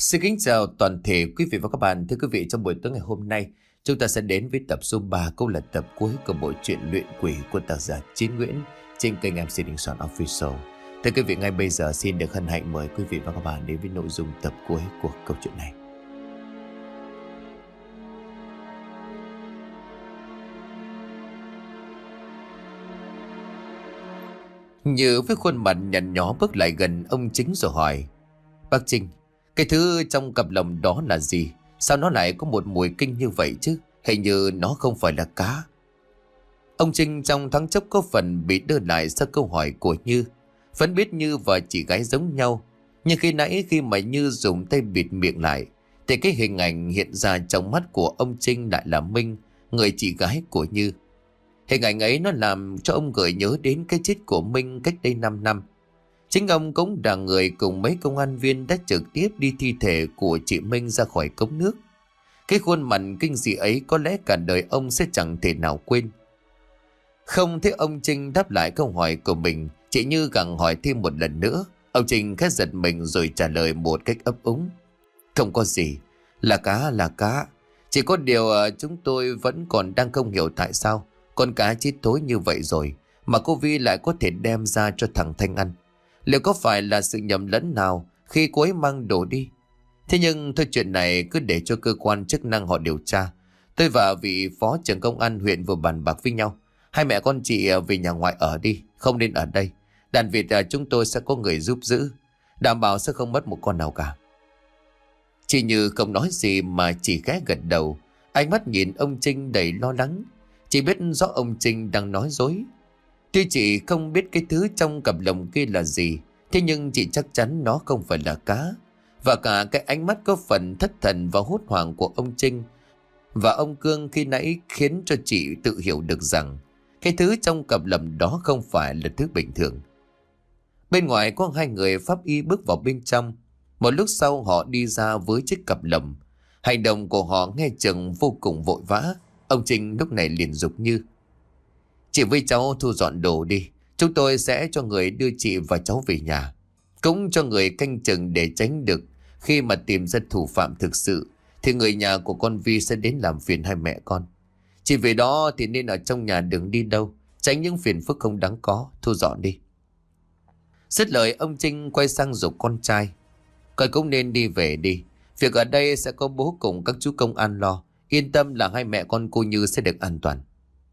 Xin kính chào toàn thể quý vị và các bạn. Thưa quý vị, trong buổi tối ngày hôm nay, chúng ta sẽ đến với tập số 3, cũng là tập cuối của bộ truyện Luyện Quỷ của tác giả Chiến Nguyễn trên kênh MC Đình Soạn Official. Thưa quý vị, ngay bây giờ xin được hân hạnh mời quý vị và các bạn đến với nội dung tập cuối của câu chuyện này. Như với khuôn mặt nhăn nhó bước lại gần ông Chính rồi hỏi: Bác Trinh, cái thứ trong cặp lồng đó là gì? Sao nó lại có một mùi kinh như vậy chứ? Hình như nó không phải là cá. Ông Trinh trong thoáng chốc có phần bị đưa lại sau câu hỏi của Như. Vẫn biết Như và chị gái giống nhau, nhưng khi nãy khi mà Như dùng tay bịt miệng lại thì cái hình ảnh hiện ra trong mắt của ông Trinh lại là Minh, người chị gái của Như. Hình ảnh ấy nó làm cho ông gợi nhớ đến cái chết của Minh cách đây 5 năm. Chính ông cũng là người cùng mấy công an viên đã trực tiếp đi thi thể của chị Minh ra khỏi cống nước. Cái khuôn mặt kinh dị ấy có lẽ cả đời ông sẽ chẳng thể nào quên. Không thấy ông Trinh đáp lại câu hỏi của mình, chị Như gặng hỏi thêm một lần nữa. Ông Trinh khẽ giật mình rồi trả lời một cách ấp úng: Không có gì, là cá là cá. Chỉ có điều chúng tôi vẫn còn đang không hiểu tại sao con cá chết thối như vậy rồi mà cô Vi lại có thể đem ra cho thằng Thanh ăn. Liệu có phải là sự nhầm lẫn nào khi cô ấy mang đồ đi? Thế nhưng thôi, chuyện này cứ để cho cơ quan chức năng họ điều tra. Tôi và vị phó trưởng công an huyện vừa bàn bạc với nhau. Hai mẹ con chị về nhà ngoại ở đi, không nên ở đây. Đàn vịt chúng tôi sẽ có người giúp giữ, đảm bảo sẽ không mất một con nào cả. Chị Như không nói gì mà chỉ khẽ gật đầu. Ánh mắt nhìn ông Trinh đầy lo lắng. Chị biết rõ ông Trinh đang nói dối. Tuy chị không biết cái thứ trong cặp lồng kia là gì, thế nhưng chị chắc chắn nó không phải là cá. Và cả cái ánh mắt có phần thất thần và hốt hoảng của ông Trinh và ông Cương khi nãy khiến cho chị tự hiểu được rằng cái thứ trong cặp lồng đó không phải là thứ bình thường. Bên ngoài có hai người pháp y bước vào bên trong. Một lúc sau họ đi ra với chiếc cặp lồng. Hành động của họ nghe chừng vô cùng vội vã. Ông Trinh lúc này liền giục Như: Chị với cháu thu dọn đồ đi. Chúng tôi sẽ cho người đưa chị và cháu về nhà, cũng cho người canh chừng để tránh được khi mà tìm ra thủ phạm thực sự thì người nhà của con Vi sẽ đến làm phiền hai mẹ con. Chị về đó thì nên ở trong nhà, đừng đi đâu, tránh những phiền phức không đáng có. Thu dọn đi. Dứt lời, ông Trinh quay sang giục con trai: Con cũng nên đi về đi. Việc ở đây sẽ có bố cùng các chú công an lo. Yên tâm là hai mẹ con cô Như sẽ được an toàn.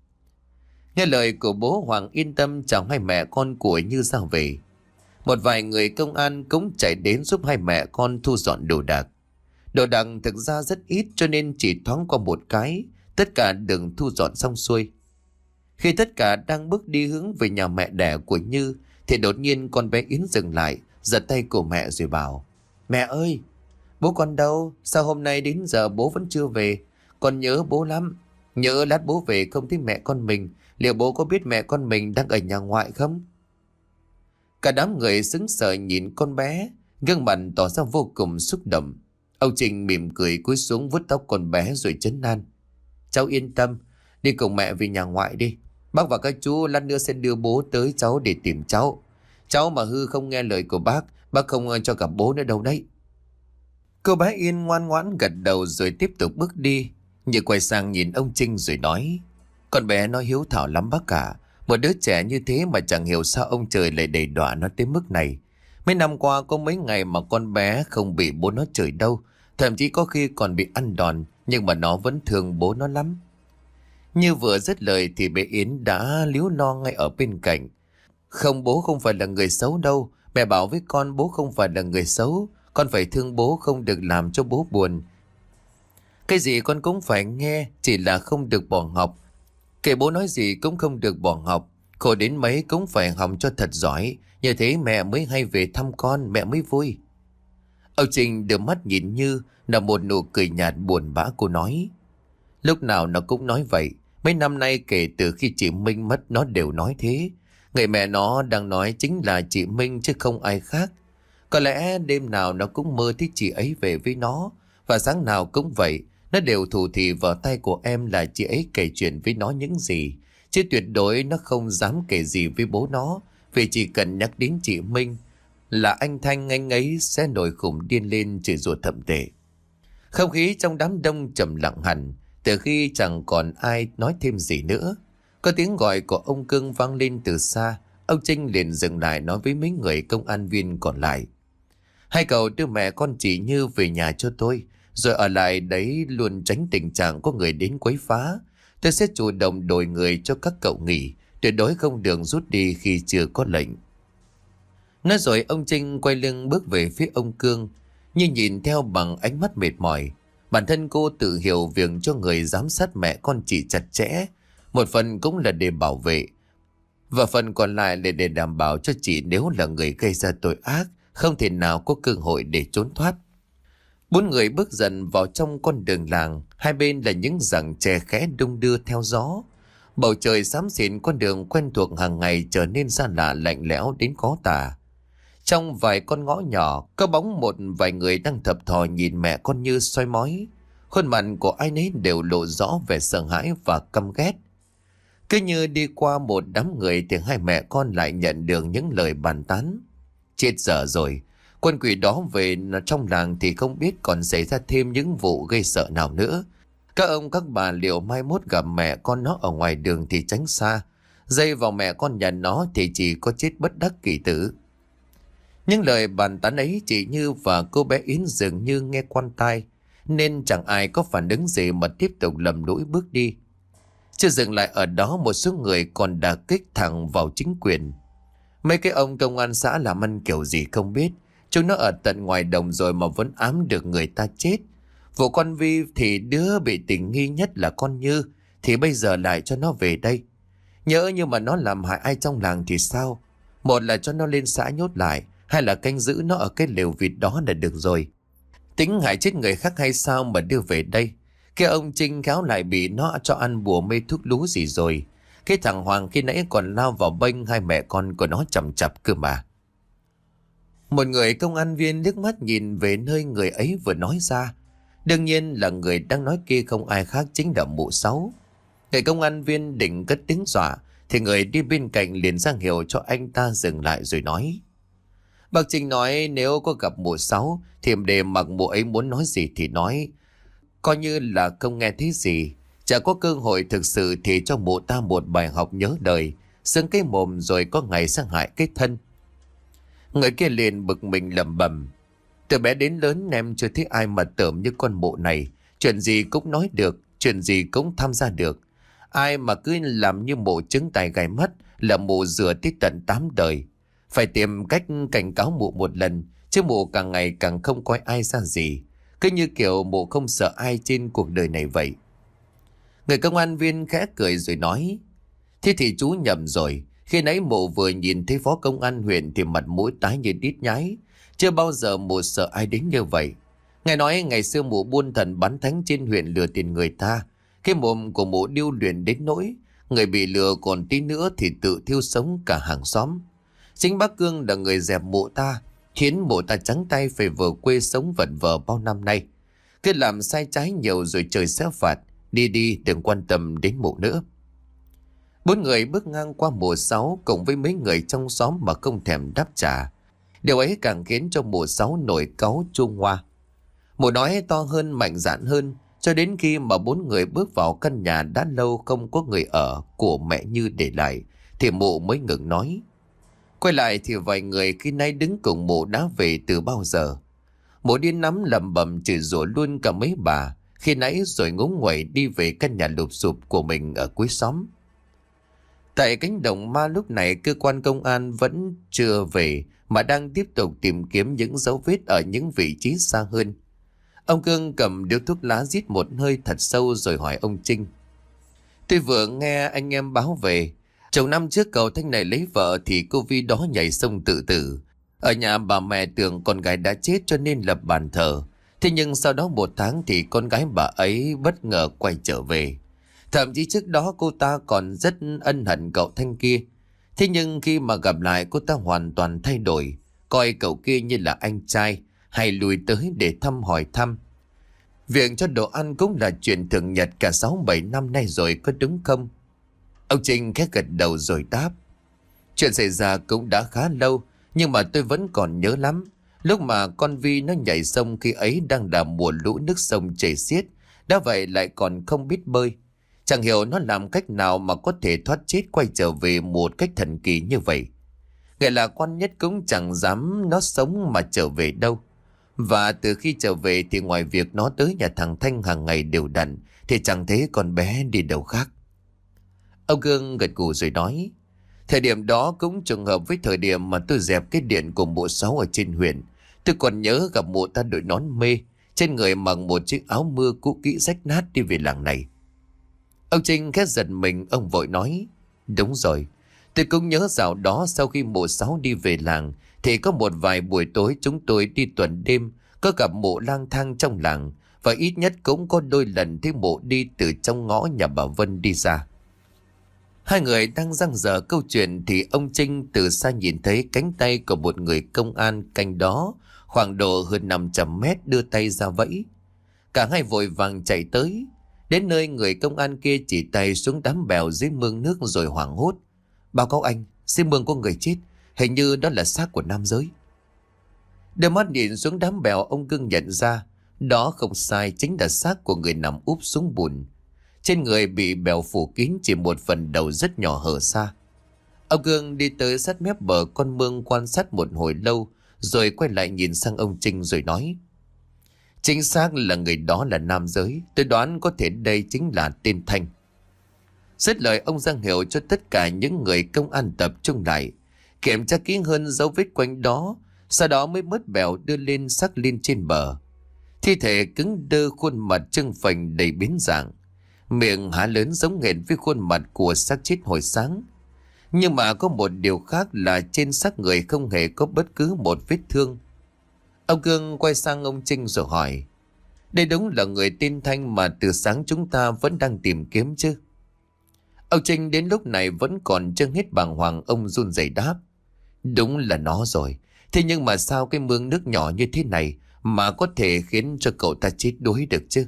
Nghe lời của bố, Hoàng yên tâm chào hai mẹ con của Như ra về. Một vài người công an cũng chạy đến giúp hai mẹ con thu dọn đồ đạc. Đồ đạc thực ra rất ít cho nên chỉ thoáng qua một cái, tất cả được thu dọn xong xuôi. Khi tất cả đang bước đi hướng về nhà mẹ đẻ của Như thì đột nhiên con bé Yến dừng lại, giật tay của mẹ rồi bảo: Mẹ ơi, bố con đâu? Sao hôm nay đến giờ bố vẫn chưa về? Con nhớ bố lắm. Nhớ lát bố về không thấy mẹ con mình, liệu bố có biết mẹ con mình đang ở nhà ngoại không? Cả đám người sững sờ nhìn con bé, gương mặt tỏ ra vô cùng xúc động. Ông Trình mỉm cười cúi xuống vuốt tóc con bé rồi trấn an: Cháu yên tâm, đi cùng mẹ về nhà ngoại đi. Bác và các chú lát nữa sẽ đưa bố tới cháu để tìm cháu. Cháu mà hư không nghe lời của bác không cho gặp bố nữa đâu đấy. Cô bé Yên ngoan ngoãn gật đầu rồi tiếp tục bước đi. Như quay sang nhìn ông Trinh rồi nói: Con bé nó hiếu thảo lắm bác cả. Một đứa trẻ như thế mà chẳng hiểu sao ông trời lại đầy đọa nó tới mức này. Mấy năm qua có mấy ngày mà con bé không bị bố nó chửi đâu. Thậm chí có khi còn bị ăn đòn, nhưng mà nó vẫn thương bố nó lắm. Như vừa dứt lời thì bé Yến đã líu lo ngay ở bên cạnh: Không, bố không phải là người xấu đâu. Mẹ bảo với con bố không phải là người xấu. Con phải thương bố, không được làm cho bố buồn. Cái gì con cũng phải nghe, chỉ là không được bỏ học. Kể bố nói gì cũng không được bỏ học. Khổ đến mấy cũng phải học cho thật giỏi. Như thế mẹ mới hay về thăm con, mẹ mới vui. Ông Trình đưa mắt nhìn Như, là một nụ cười nhạt buồn bã. Cô nói: Lúc nào nó cũng nói vậy. Mấy năm nay kể từ khi chị Minh mất nó đều nói thế. Người mẹ nó đang nói chính là chị Minh chứ không ai khác. Có lẽ đêm nào nó cũng mơ thấy chị ấy về với nó. Và sáng nào cũng vậy, nó đều thủ thỉ vào tay của em là chị ấy kể chuyện với nó những gì. Chứ tuyệt đối nó không dám kể gì với bố nó, vì chỉ cần nhắc đến chị Minh là anh Thanh, anh ấy sẽ nổi khùng điên lên chửi rủa thậm tệ. Không khí trong đám đông trầm lặng hẳn. Từ khi chẳng còn ai nói thêm gì nữa, có tiếng gọi của ông Cưng vang lên từ xa. Ông Trinh liền dừng lại nói với mấy người công an viên còn lại: hai cậu đưa mẹ con chị Như về nhà cho tôi, rồi ở lại đấy luôn, tránh tình trạng có người đến quấy phá. Tôi sẽ chủ động đổi người cho các cậu nghỉ, tuyệt đối không được rút đi khi chưa có lệnh. Nói rồi ông Trinh quay lưng bước về phía ông Cương, nhưng nhìn theo bằng ánh mắt mệt mỏi. Bản thân cô tự hiểu việc cho người giám sát mẹ con chị chặt chẽ, một phần cũng là để bảo vệ, và phần còn lại là để đảm bảo cho chị nếu là người gây ra tội ác, không thể nào có cơ hội để trốn thoát. Bốn người bước dần vào trong con đường làng, hai bên là những rặng tre khẽ đung đưa theo gió. Bầu trời xám xịt, con đường quen thuộc hàng ngày trở nên xa lạ, lạnh lẽo đến khó tả. Trong vài con ngõ nhỏ, có bóng một vài người đang thập thò nhìn mẹ con Như soi mói. Khuôn mặt của ai nấy đều lộ rõ vẻ sợ hãi và căm ghét. Cứ như đi qua một đám người thì hai mẹ con lại nhận được những lời bàn tán. Chết dở rồi, quân quỷ đó về trong làng thì không biết còn xảy ra thêm những vụ gây sợ nào nữa. Các ông các bà liệu mai mốt gặp mẹ con nó ở ngoài đường thì tránh xa, dây vào mẹ con nhà nó thì chỉ có chết bất đắc kỳ tử. Những lời bàn tán ấy chị Như và cô bé Yến dường như nghe quan tai, nên chẳng ai có phản ứng gì mà tiếp tục lầm lũi bước đi. Chưa dừng lại ở đó, một số người còn đả kích thẳng vào chính quyền. Mấy cái ông công an xã làm ăn kiểu gì không biết, chúng nó ở tận ngoài đồng rồi mà vẫn ám được người ta chết. Vụ con Vi thì đứa bị tình nghi nhất là con Như, thì bây giờ lại cho nó về đây. Nhỡ như mà nó làm hại ai trong làng thì sao? Một là cho nó lên xã nhốt lại, hay là canh giữ nó ở cái lều vịt đó là được rồi. Tính hại chết người khác hay sao mà đưa về đây? Cái ông Trinh khéo lại bị nó cho ăn bùa mê thuốc lú gì rồi. Cái thằng Hoàng khi nãy còn lao vào bênh hai mẹ con của nó chằm chặp cơ mà. Một người công an viên liếc mắt nhìn về nơi người ấy vừa nói ra. Đương nhiên là người đang nói kia không ai khác chính là mụ Sáu. Người công an viên định cất tiếng dọa thì người đi bên cạnh liền ra hiệu cho anh ta dừng lại rồi nói: bác Trinh nói nếu có gặp mụ Sáu thì để mặc mụ ấy muốn nói gì thì nói, coi như là không nghe thấy gì. Chả có cơ hội thực sự thì cho mụ ta một bài học nhớ đời, xưng cái mồm rồi có ngày sẽ hại cái thân. Người kia liền bực mình lẩm bẩm: từ bé đến lớn em chưa thấy ai mà tởm như con mụ này. Chuyện gì cũng nói được, chuyện gì cũng tham gia được. Ai mà cứ làm như mụ trứng tai gai mắt là mụ rửa tới tận 8 đời. Phải tìm cách cảnh cáo mụ một lần, chứ mụ càng ngày càng không coi ai ra gì. Cứ như kiểu mụ không sợ ai trên cuộc đời này vậy. Người công an viên khẽ cười rồi nói: thế thì chú nhầm rồi. Khi nãy mụ vừa nhìn thấy phó công an huyện thì mặt mũi tái như đít nhái. Chưa bao giờ mụ sợ ai đến như vậy. Nghe nói ngày xưa mụ buôn thần bán thánh trên huyện lừa tiền người ta. Cái mồm của mụ điêu luyện đến nỗi người bị lừa còn tí nữa thì tự thiêu sống cả hàng xóm. Chính bác Cương là người dẹp mụ ta, khiến mụ ta trắng tay phải về quê sống vẩn vờ bao năm nay. Cứ làm sai trái nhiều rồi trời sẽ phạt. Đi đi, đừng quan tâm đến mụ nữa. Bốn người bước ngang qua mụ Sáu cùng với mấy người trong xóm mà không thèm đáp trả. Điều ấy càng khiến cho mụ Sáu nổi cáu chua ngoa. Mụ nói to hơn, mạnh dạn hơn, cho đến khi mà bốn người bước vào căn nhà đã lâu không có người ở của mẹ Như để lại thì mụ mới ngừng nói. Quay lại thì vài người khi nay đứng cùng mụ đã về từ bao giờ. Mụ điên nắm lầm bầm chửi rủa luôn cả mấy bà khi nãy rồi ngúng nguẩy đi về căn nhà lụp xụp của mình ở cuối xóm. Tại cánh đồng ma lúc này cơ quan công an vẫn chưa về mà đang tiếp tục tìm kiếm những dấu vết ở những vị trí xa hơn. Ông Cương cầm điếu thuốc lá rít một hơi thật sâu rồi hỏi ông Trinh: tôi vừa nghe anh em báo về, chồng năm trước cậu Thanh này lấy vợ thì cô Vi đó nhảy sông tự tử. Ở nhà bà mẹ tưởng con gái đã chết cho nên lập bàn thờ. Thế nhưng sau đó 1 tháng thì con gái bà ấy bất ngờ quay trở về. Thậm chí trước đó cô ta còn rất ân hận cậu Thanh kia. Thế nhưng khi mà gặp lại cô ta hoàn toàn thay đổi, coi cậu kia như là anh trai, hay lùi tới để hỏi thăm. Việc cho đồ ăn cũng là chuyện thường nhật cả 6-7 năm nay rồi, có đúng không? Ông Trinh khẽ gật đầu rồi đáp: chuyện xảy ra cũng đã khá lâu, Nhưng mà tôi vẫn còn nhớ lắm. Lúc mà con Vi nó nhảy sông khi ấy đang là mùa lũ nước sông chảy xiết. Đã vậy lại còn không biết bơi. Chẳng hiểu nó làm cách nào mà có thể thoát chết quay trở về một cách thần kỳ như vậy. Người lạc quan nhất cũng chẳng dám nó sống mà trở về đâu. Và từ khi trở về thì ngoài việc nó tới nhà thằng Thanh hàng ngày đều đặn thì chẳng thấy con bé đi đâu khác. Ông Cương gật gù rồi nói. Thời điểm đó cũng trùng hợp với thời điểm mà tôi dẹp cái điện của mụ Sáu ở trên huyện. Tôi còn nhớ gặp mụ ta đội nón mê, trên người mặc một chiếc áo mưa cũ kỹ rách nát đi về làng này. Ông Trinh khẽ giật mình, ông vội nói. Đúng rồi, tôi cũng nhớ dạo đó sau khi mụ Sáu đi về làng thì có một vài buổi tối chúng tôi đi tuần đêm, có gặp mụ lang thang trong làng, và ít nhất cũng có đôi lần thấy mụ đi từ trong ngõ nhà bà Vân đi ra. Hai người đang dang dở câu chuyện thì ông Trinh từ xa nhìn thấy cánh tay của một người công an canh đó khoảng độ hơn 500 mét đưa tay ra vẫy. Cả hai vội vàng chạy tới. Đến nơi người công an kia chỉ tay xuống đám bèo dưới mương nước rồi hoảng hốt. Báo cáo anh, dưới mương có người chết, hình như đó là xác của nam giới. Đưa mắt nhìn xuống đám bèo, ông Cương nhận ra đó không sai, chính là xác của người nằm úp xuống bùn. Trên người bị bèo phủ kín, chỉ một phần đầu rất nhỏ hở ra. Ông Cương đi tới sát mép bờ con mương quan sát một hồi lâu, rồi quay lại nhìn sang ông Trinh rồi nói. Chính xác là người đó là nam giới, tôi đoán có thể đây chính là tên Thanh. Dứt lời, ông giang hiệu cho tất cả những người công an tập trung lại, kiểm tra kỹ hơn dấu vết quanh đó, sau đó mới mớt bèo đưa lên xác lên trên bờ. Thi thể cứng đơ, khuôn mặt trưng phình đầy biến dạng, miệng há lớn giống hệt với khuôn mặt của xác chết hồi sáng. Nhưng mà có một điều khác là trên xác người không hề có bất cứ một vết thương. Ông Cương quay sang ông Trinh rồi hỏi. Đây đúng là người tên Thanh mà từ sáng chúng ta vẫn đang tìm kiếm chứ? Ông Trinh đến lúc này vẫn còn chưa hết bàng hoàng, ông run rẩy đáp. Đúng là nó rồi. Thế nhưng mà sao cái mương nước nhỏ như thế này mà có thể khiến cho cậu ta chết đuối được chứ?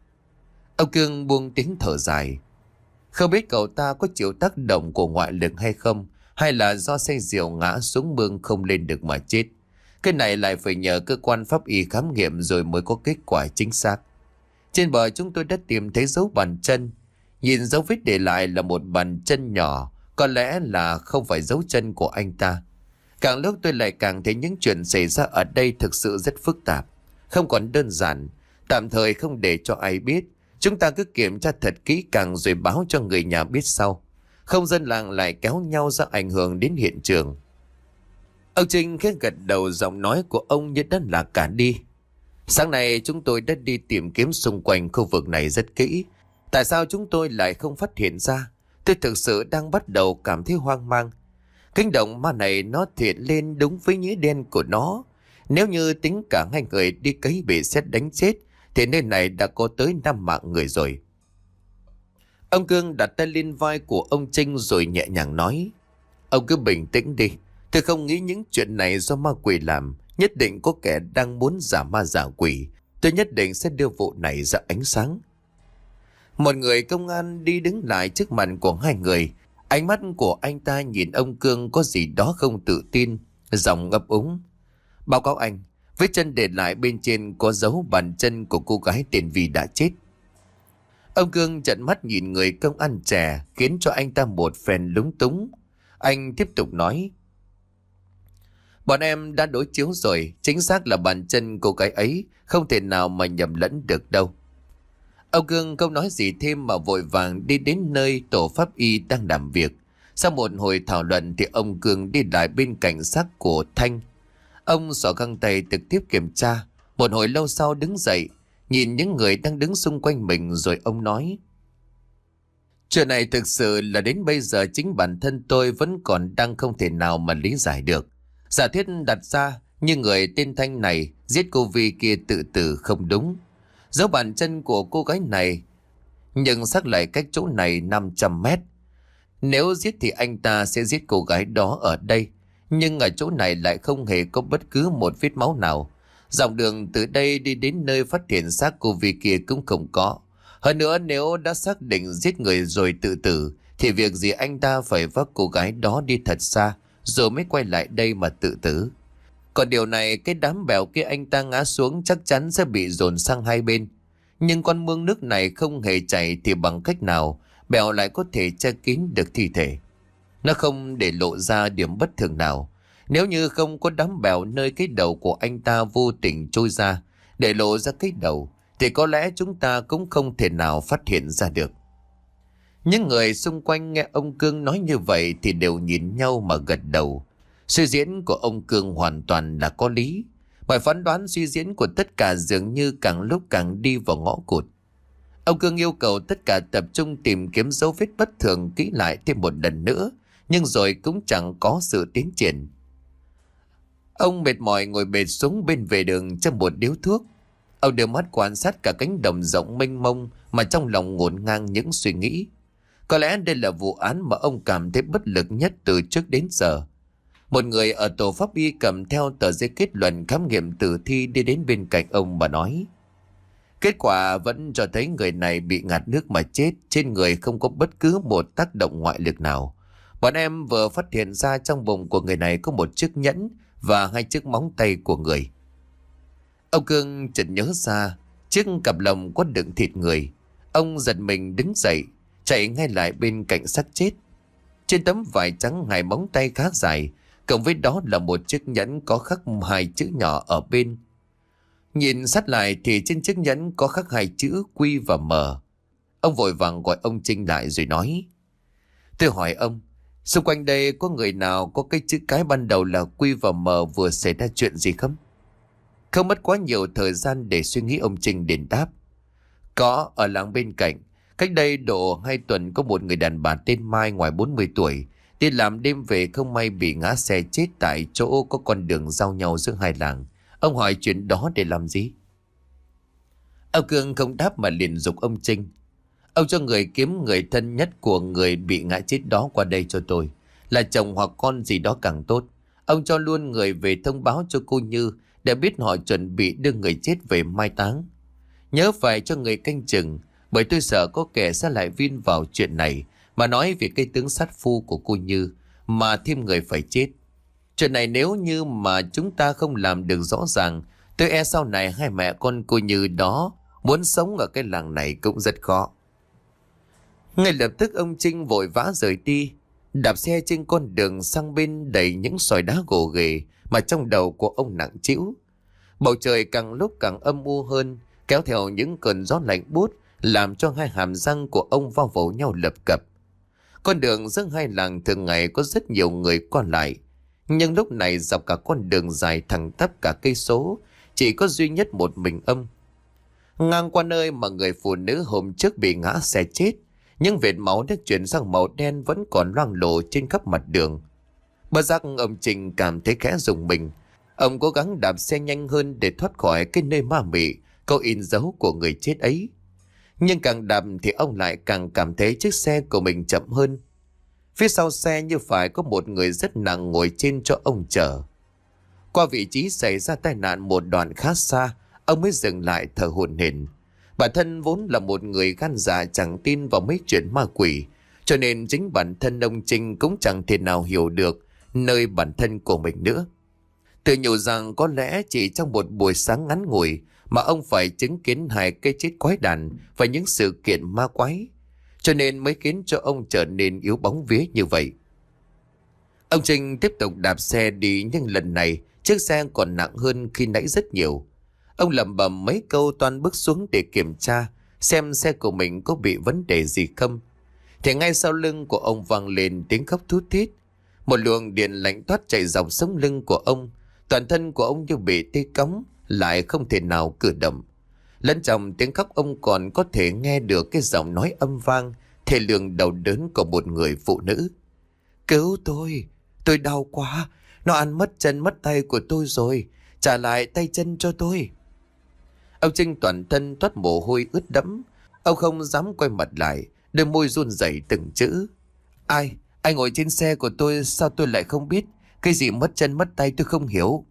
Ông Cương buông tiếng thở dài. Không biết cậu ta có chịu tác động của ngoại lực hay không, hay là do say rượu ngã xuống mương không lên được mà chết. Cái này lại phải nhờ cơ quan pháp y khám nghiệm rồi mới có kết quả chính xác. Trên bờ chúng tôi đã tìm thấy dấu bàn chân. Nhìn dấu vết để lại là một bàn chân nhỏ, có lẽ là không phải dấu chân của anh ta. Càng lúc tôi lại càng thấy những chuyện xảy ra ở đây thực sự rất phức tạp, không còn đơn giản. Tạm thời không để cho ai biết, chúng ta cứ kiểm tra thật kỹ càng rồi báo cho người nhà biết sau. Không dân làng lại kéo nhau ra ảnh hưởng đến hiện trường. Ông Trinh khẽ gật đầu, giọng nói của ông như đã là cả đi. Sáng nay chúng tôi đã đi tìm kiếm xung quanh khu vực này rất kỹ. Tại sao chúng tôi lại không phát hiện ra? Tôi thực sự đang bắt đầu cảm thấy hoang mang. Cánh động ma này nó thiện lên đúng với nghĩa đen của nó. Nếu như tính cả hai người đi cấy bị sét đánh chết thì nơi này đã có tới 5 mạng người rồi. Ông Cương đặt tay lên vai của ông Trinh rồi nhẹ nhàng nói. Ông cứ bình tĩnh đi. Tôi không nghĩ những chuyện này do ma quỷ làm. Nhất định có kẻ đang muốn giả ma giả quỷ. Tôi nhất định sẽ đưa vụ này ra ánh sáng. Một người công an đi đứng lại trước mặt của hai người. Ánh mắt của anh ta nhìn ông Cương có gì đó không tự tin, giọng ấp úng. Báo cáo anh, vết chân để lại bên trên có dấu bàn chân của cô gái tên Vi đã chết. Ông Cương trợn mắt nhìn người công an trẻ, khiến cho anh ta một phen lúng túng. Anh tiếp tục nói. Bọn em đã đối chiếu rồi, chính xác là bàn chân cô gái ấy, không thể nào mà nhầm lẫn được đâu. Ông Cương không nói gì thêm mà vội vàng đi đến nơi tổ pháp y đang làm việc. Sau một hồi thảo luận thì ông Cương đi lại bên cạnh xác của Thanh. Ông xỏ găng tay trực tiếp kiểm tra. Một hồi lâu sau đứng dậy, nhìn những người đang đứng xung quanh mình rồi ông nói. Chuyện này thực sự là đến bây giờ chính bản thân tôi vẫn còn đang không thể nào mà lý giải được. Giả thiết đặt ra như người tên Thanh này giết cô Vi kia tự tử không đúng. Dấu bàn chân của cô gái này nhưng xác lại cách chỗ này 500 mét. Nếu giết thì anh ta sẽ giết cô gái đó ở đây. Nhưng ở chỗ này lại không hề có bất cứ một vết máu nào. Dòng đường từ đây đi đến nơi phát hiện xác cô Vi kia cũng không có. Hơn nữa nếu đã xác định giết người rồi tự tử thì việc gì anh ta phải vác cô gái đó đi thật xa rồi mới quay lại đây mà tự tử. Còn điều này, cái đám bèo kia anh ta ngã xuống chắc chắn sẽ bị dồn sang hai bên. Nhưng con mương nước này không hề chảy thì bằng cách nào bèo lại có thể che kín được thi thể. Nó không để lộ ra điểm bất thường nào. Nếu như không có đám bèo nơi cái đầu của anh ta vô tình trôi ra, để lộ ra cái đầu, thì có lẽ chúng ta cũng không thể nào phát hiện ra được. Những người xung quanh nghe ông Cương nói như vậy thì đều nhìn nhau mà gật đầu. Suy diễn của ông Cương hoàn toàn là có lý. Mọi phán đoán suy diễn của tất cả dường như càng lúc càng đi vào ngõ cụt. Ông Cương yêu cầu tất cả tập trung tìm kiếm dấu vết bất thường kỹ lại thêm một lần nữa, nhưng rồi cũng chẳng có sự tiến triển. Ông mệt mỏi ngồi bệt xuống bên vệ đường trong một điếu thuốc. Ông đưa mắt quan sát cả cánh đồng rộng mênh mông mà trong lòng ngổn ngang những suy nghĩ. Có lẽ đây là vụ án mà ông cảm thấy bất lực nhất từ trước đến giờ. Một người ở tổ pháp y cầm theo tờ giấy kết luận khám nghiệm tử thi đi đến bên cạnh ông và nói: kết quả vẫn cho thấy người này bị ngạt nước mà chết, trên người không có bất cứ một tác động ngoại lực nào. Bọn em vừa phát hiện ra trong bụng của người này có một chiếc nhẫn và 2 chiếc móng tay của người. Ông Cương chợt nhớ ra chiếc cặp lồng có đựng thịt người. Ông giật mình đứng dậy, chạy ngay lại bên cạnh xác chết. Trên tấm vải trắng 2 móng tay khá dài, cộng với đó là một chiếc nhẫn có khắc 2 chữ nhỏ ở bên. Nhìn sát lại thì trên chiếc nhẫn có khắc 2 chữ Q và M. Ông vội vàng gọi ông Trinh lại rồi nói: tôi hỏi ông, xung quanh đây có người nào có cái chữ cái ban đầu là Q và M vừa xảy ra chuyện gì không? Không mất quá nhiều thời gian để suy nghĩ, ông Trinh đền đáp: có, ở làng bên cạnh. Cách đây độ 2 tuần có một người đàn bà tên Mai ngoài 40 tuổi đi làm đêm về không may bị ngã xe chết tại chỗ có con đường giao nhau giữa hai làng. Ông hỏi chuyện đó để làm gì? Ông Cương không đáp mà liền giục ông Trinh: ông cho người kiếm người thân nhất của người bị ngã chết đó qua đây cho tôi, là chồng hoặc con gì đó càng tốt. Ông cho luôn người về thông báo cho cô Như để biết họ chuẩn bị đưa người chết về mai táng. Nhớ phải cho người canh chừng, bởi tôi sợ có kẻ sẽ lại vin vào chuyện này mà nói về cái tướng sát phu của cô Như mà thêm người phải chết. Chuyện này nếu như mà chúng ta không làm được rõ ràng, tôi e sau này hai mẹ con cô Như đó muốn sống ở cái làng này cũng rất khó. Ngay lập tức ông Trinh vội vã rời đi, đạp xe trên con đường sang bên đầy những sỏi đá gồ ghề mà trong đầu của ông nặng trĩu. Bầu trời càng lúc càng âm u hơn, kéo theo những cơn gió lạnh buốt làm cho hai hàm răng của ông va vào nhau lập cập. Con đường giữa hai làng thường ngày có rất nhiều người qua lại, nhưng lúc này dọc cả con đường dài thẳng tắp cả cây số, chỉ có duy nhất một mình ông. Ngang qua nơi mà người phụ nữ hôm trước bị ngã xe chết, những vệt máu đã chuyển sang màu đen vẫn còn loang lổ trên khắp mặt đường. Bất giác ông Trình cảm thấy khẽ rùng mình. Ông cố gắng đạp xe nhanh hơn để thoát khỏi cái nơi ma mị có in dấu của người chết ấy. Nhưng càng đạp thì ông lại càng cảm thấy chiếc xe của mình chậm hơn. Phía sau xe như phải có một người rất nặng ngồi trên cho ông chở. Qua vị trí xảy ra tai nạn một đoạn khá xa, ông mới dừng lại thở hổn hển. Bản thân vốn là một người gan dạ chẳng tin vào mấy chuyện ma quỷ, cho nên chính bản thân ông Trinh cũng chẳng thể nào hiểu được nơi bản thân của mình nữa. Tự nhủ rằng có lẽ chỉ trong một buổi sáng ngắn ngủi mà ông phải chứng kiến 2 cái chết quái đản và những sự kiện ma quái, cho nên mới khiến cho ông trở nên yếu bóng vía như vậy. Ông Trinh tiếp tục đạp xe đi, nhưng lần này chiếc xe còn nặng hơn khi nãy rất nhiều. Ông lẩm bẩm mấy câu toan bước xuống để kiểm tra xem xe của mình có bị vấn đề gì không, thì ngay sau lưng của ông vang lên tiếng khóc thút thít. Một luồng điện lạnh toát chạy dọc sống lưng của ông, toàn thân của ông như bị tê cóng, lại không thể nào cử động. Lẫn trong tiếng khóc ông còn có thể nghe được cái giọng nói âm vang thê lương đau đớn của một người phụ nữ: cứu tôi đau quá, nó ăn mất chân mất tay của tôi rồi, trả lại tay chân cho tôi. Ông Trinh toàn thân toát mồ hôi ướt đẫm, ông không dám quay mặt lại, đôi môi run rẩy từng chữ: ai ngồi trên xe của tôi, sao tôi lại không biết? Cái gì mất chân mất tay tôi không hiểu.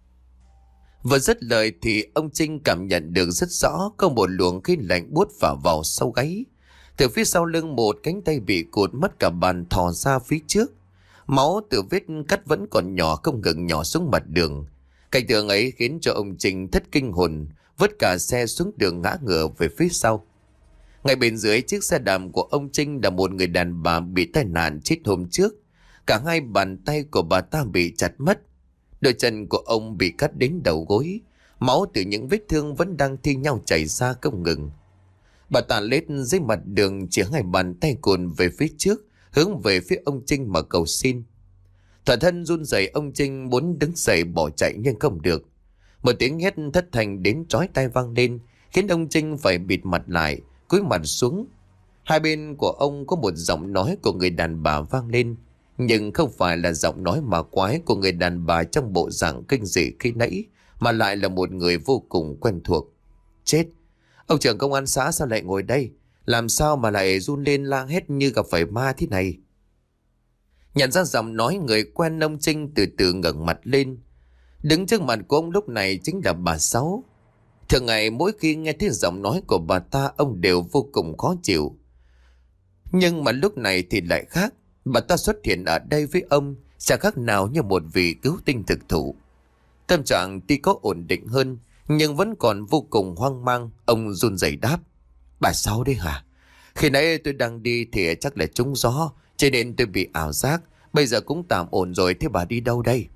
Vừa dứt lời thì ông Trinh cảm nhận được rất rõ có một luồng khí lạnh buốt phả vào sau gáy. Từ phía sau lưng một cánh tay bị cụt mất cả bàn thò ra phía trước. Máu từ vết cắt vẫn còn nhỏ không ngừng nhỏ xuống mặt đường. Cảnh tượng ấy khiến cho ông Trinh thất kinh hồn, vứt cả xe xuống đường ngã ngửa về phía sau. Ngay bên dưới chiếc xe đạp của ông Trinh là một người đàn bà bị tai nạn chết hôm trước. Cả hai bàn tay của bà ta bị chặt mất. Đôi chân của ông bị cắt đến đầu gối. Máu từ những vết thương vẫn đang thi nhau chảy ra không ngừng. Bà ta lết dưới mặt đường, chỉ hai bàn tay cuồn về phía trước, hướng về phía ông Trinh mà cầu xin. Toàn thân run rẩy, ông Trinh muốn đứng dậy bỏ chạy nhưng không được. Một tiếng hét thất thanh đến chói tai vang lên, khiến ông Trinh phải bịt mặt lại, cúi mặt xuống. Hai bên của ông có một giọng nói của người đàn bà vang lên, nhưng không phải là giọng nói ma quái của người đàn bà trong bộ dạng kinh dị khi nãy, mà lại là một người vô cùng quen thuộc. Chết! Ông trưởng công an xã sao lại ngồi đây? Làm sao mà lại run lên la hét như gặp phải ma thế này? Nhận ra giọng nói người quen, ông Trinh từ từ ngẩng mặt lên. Đứng trước mặt của ông lúc này chính là bà Sáu. Thường ngày mỗi khi nghe thấy giọng nói của bà ta, ông đều vô cùng khó chịu. Nhưng mà lúc này thì lại khác. Bà ta xuất hiện ở đây với ông chẳng khác nào như một vị cứu tinh thực thụ. Tâm trạng tuy có ổn định hơn, nhưng vẫn còn vô cùng hoang mang. Ông run rẩy đáp: Bà Sáu đấy hả? Khi nãy tôi đang đi thì chắc là trúng gió, cho nên tôi bị ảo giác. Bây giờ cũng tạm ổn rồi, thế bà đi đâu đây?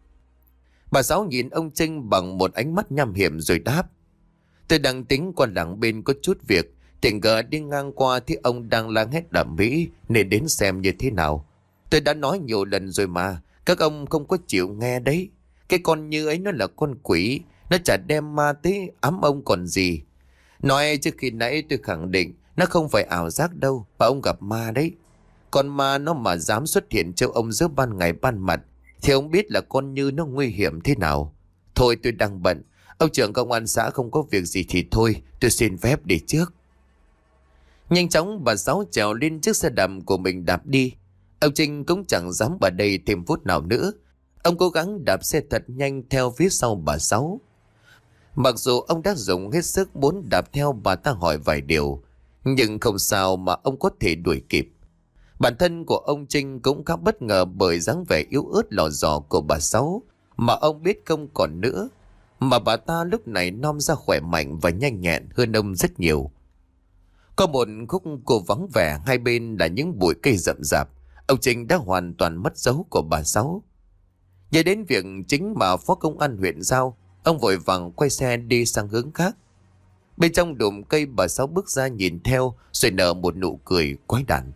Bà Sáu nhìn ông Trinh bằng một ánh mắt nham hiểm rồi đáp: Tôi đang tính qua làng bên có chút việc, tình cờ đi ngang qua thì ông đang la hét đầm mỹ nên đến xem như thế nào. Tôi đã nói nhiều lần rồi mà, các ông không có chịu nghe đấy. Cái con Như ấy nó là con quỷ, nó chả đem ma tới ám ông còn gì. Nói trước khi nãy tôi khẳng định nó không phải ảo giác đâu, mà ông gặp ma đấy. Con ma nó mà dám xuất hiện cho ông giữa ban ngày ban mặt thì ông biết là con Như nó nguy hiểm thế nào. Thôi tôi đang bận, ông trưởng công an xã không có việc gì thì thôi, tôi xin phép đi trước. Nhanh chóng bà Sáu trèo lên chiếc xe đạp của mình đạp đi. Ông Trinh cũng chẳng dám ở đây thêm phút nào nữa. Ông cố gắng đạp xe thật nhanh theo phía sau bà Sáu. Mặc dù ông đã dùng hết sức muốn đạp theo bà ta hỏi vài điều, nhưng không sao mà ông có thể đuổi kịp. Bản thân của ông Trinh cũng khá bất ngờ bởi dáng vẻ yếu ớt lò dò của bà Sáu mà ông biết không còn nữa. Mà bà ta lúc này non ra khỏe mạnh và nhanh nhẹn hơn ông rất nhiều. Có một khúc cô vắng vẻ, hai bên là những bụi cây rậm rạp. Ông Trinh đã hoàn toàn mất dấu của bà Sáu. Nhớ đến việc chính mà phó công an huyện giao, ông vội vàng quay xe đi sang hướng khác. Bên trong đùm cây, bà Sáu bước ra nhìn theo rồi nở một nụ cười quái đản.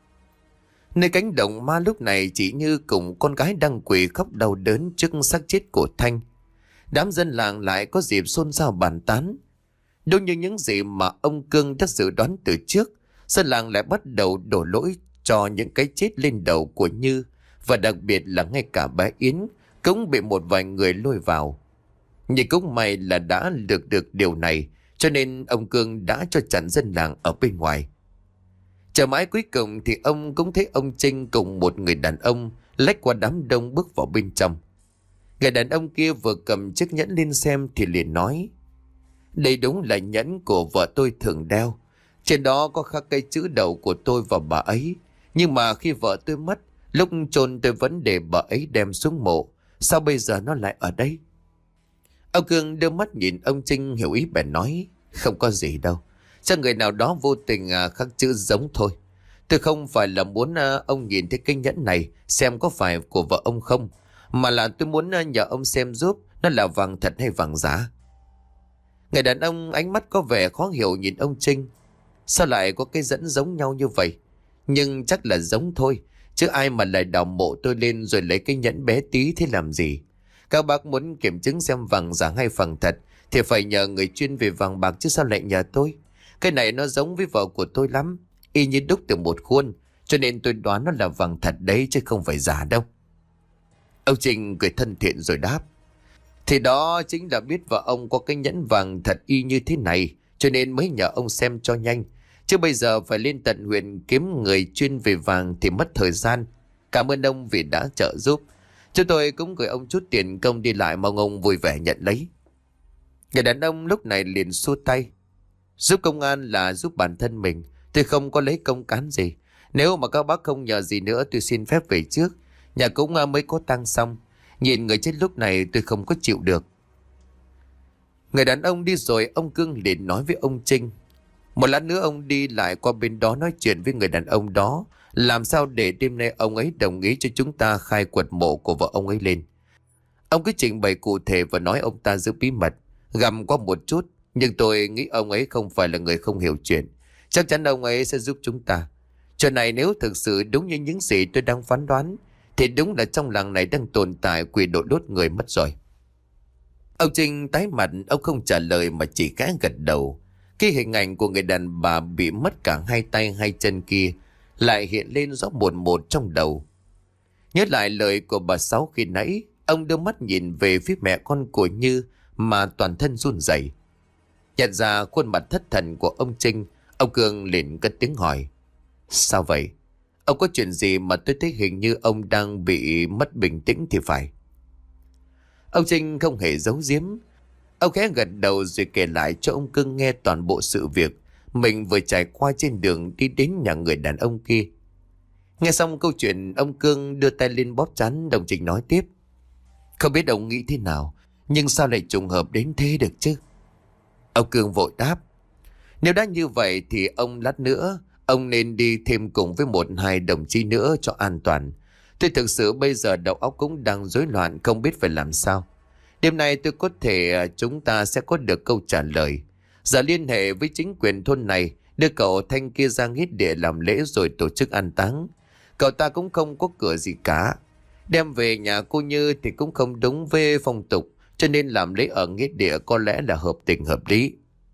Nơi cánh đồng ma lúc này chỉ như cùng con gái đang quỳ khóc đau đớn trước xác chết của Thanh. Đám dân làng lại có dịp xôn xao bàn tán. Đúng như những gì mà ông Cương đã dự đoán từ trước, dân làng lại bắt đầu đổ lỗi cho những cái chết lên đầu của Như, và đặc biệt là ngay cả bé Yến cũng bị một vài người lôi vào. Nhưng cũng may là đã được điều này, cho nên ông Cương đã cho chặn dân làng ở bên ngoài. Chờ mãi cuối cùng thì ông cũng thấy ông Trinh cùng một người đàn ông lách qua đám đông bước vào bên trong. Người đàn ông kia vừa cầm chiếc nhẫn lên xem thì liền nói: Đây đúng là nhẫn của vợ tôi thường đeo. Trên đó có khắc cái chữ đầu của tôi và bà ấy. Nhưng mà khi vợ tôi mất, lúc chôn tôi vẫn để bà ấy đem xuống mộ. Sao bây giờ nó lại ở đây? Ông Cương đưa mắt nhìn ông Trinh hiểu ý bèn nói: Không có gì đâu, chắc người nào đó vô tình khắc chữ giống thôi. Tôi không phải là muốn ông nhìn thấy cái nhẫn này xem có phải của vợ ông không, mà là tôi muốn nhờ ông xem giúp nó là vàng thật hay vàng giả. Người đàn ông ánh mắt có vẻ khó hiểu nhìn ông Trinh. Sao lại có cái dẫn giống nhau như vậy? Nhưng chắc là giống thôi, chứ ai mà lại đào mộ tôi lên rồi lấy cái nhẫn bé tí thế làm gì? Các bác muốn kiểm chứng xem vàng giả hay vàng thật thì phải nhờ người chuyên về vàng bạc, chứ sao lại nhờ tôi? Cái này nó giống với vợ của tôi lắm, y như đúc từ một khuôn, cho nên tôi đoán nó là vàng thật đấy chứ không phải giả đâu. Ông Trinh cười thân thiện rồi đáp: Thì đó chính là biết vợ ông có cái nhẫn vàng thật y như thế này, cho nên mới nhờ ông xem cho nhanh. Chứ bây giờ phải lên tận huyện kiếm người chuyên về vàng thì mất thời gian. Cảm ơn ông vì đã trợ giúp. Chúng tôi cũng gửi ông chút tiền công đi lại, mong ông vui vẻ nhận lấy. Người đàn ông lúc này liền xua tay: Giúp công an là giúp bản thân mình, tôi không có lấy công cán gì. Nếu mà các bác không nhờ gì nữa tôi xin phép về trước. Nhà cũng mới có tang xong. Nhìn người chết lúc này tôi không có chịu được. Người đàn ông đi rồi, ông Cương liền nói với ông Trinh. Một lát nữa ông đi lại qua bên đó nói chuyện với người đàn ông đó, làm sao để đêm nay ông ấy đồng ý cho chúng ta khai quật mộ của vợ ông ấy lên. Ông cứ trình bày cụ thể và nói ông ta giữ bí mật. Gặm qua một chút, nhưng tôi nghĩ ông ấy không phải là người không hiểu chuyện. Chắc chắn ông ấy sẽ giúp chúng ta. Chuyện này nếu thực sự đúng như những gì tôi đang phán đoán, thì đúng là trong làng này đang tồn tại quỷ độ đốt người mất rồi. Ông Trinh tái mặt, ông không trả lời mà chỉ khẽ gật đầu. Cái hình ảnh của người đàn bà bị mất cả hai tay hai chân kia lại hiện lên rõ một trong đầu. Nhớ lại lời của bà Sáu khi nãy, ông đưa mắt nhìn về phía mẹ con của Như mà toàn thân run rẩy. Nhận ra khuôn mặt thất thần của ông Trinh, ông Cương liền cất tiếng hỏi. Sao vậy? Ông có chuyện gì mà tôi thấy hình như ông đang bị mất bình tĩnh thì phải. Ông Trinh không hề giấu giếm. Ông khẽ gật đầu rồi kể lại cho ông Cương nghe toàn bộ sự việc mình vừa trải qua trên đường đi đến nhà người đàn ông kia. Nghe xong câu chuyện, ông Cương đưa tay lên bóp trán. Đồng Trinh nói tiếp. Không biết ông nghĩ thế nào, nhưng sao lại trùng hợp đến thế được chứ? Ông Cương vội đáp. Nếu đã như vậy thì ông lát nữa ông nên đi thêm cùng với một hai đồng chí nữa cho an toàn. Tôi thực sự bây giờ đầu óc cũng đang rối loạn, không biết phải làm sao. Đêm nay tôi có thể chúng ta sẽ có được câu trả lời. Giờ liên hệ với chính quyền thôn này, đưa cậu Thanh kia ra nghĩa địa làm lễ rồi tổ chức an táng. Cậu ta cũng không có cửa gì cả. Đem về nhà cô Như thì cũng không đúng với phong tục, cho nên làm lễ ở nghĩa địa có lẽ là hợp tình hợp lý.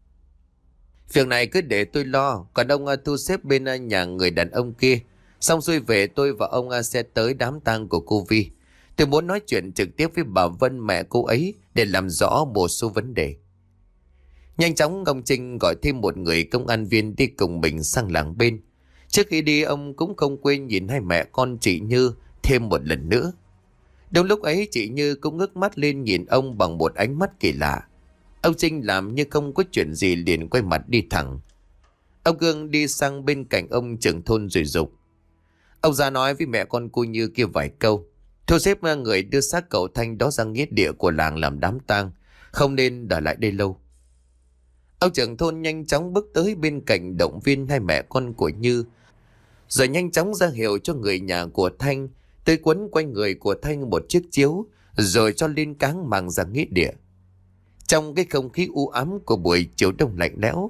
Việc này cứ để tôi lo, còn ông thu xếp bên nhà người đàn ông kia. Xong xuôi về tôi và ông sẽ tới đám tang của cô Vi. Tôi muốn nói chuyện trực tiếp với bà Vân mẹ cô ấy để làm rõ một số vấn đề. Nhanh chóng ông Trinh gọi thêm một người công an viên đi cùng mình sang làng bên. Trước khi đi ông cũng không quên nhìn hai mẹ con chị Như thêm một lần nữa. Đúng lúc ấy chị Như cũng ngước mắt lên nhìn ông bằng một ánh mắt kỳ lạ. Ông Trinh làm như không có chuyện gì liền quay mặt đi thẳng. Ông Cương đi sang bên cạnh ông trưởng thôn rồi dục. Ông ra nói với mẹ con cô Như kia vài câu. Thu xếp người đưa xác cậu Thanh đó ra nghĩa địa của làng làm đám tang, không nên ở lại đây lâu. Ông trưởng thôn nhanh chóng bước tới bên cạnh động viên hai mẹ con của Như, rồi nhanh chóng ra hiệu cho người nhà của Thanh tới quấn quanh người của Thanh một chiếc chiếu, rồi cho lên cáng mang ra nghĩa địa. Trong cái không khí u ám của buổi chiều đông lạnh lẽo,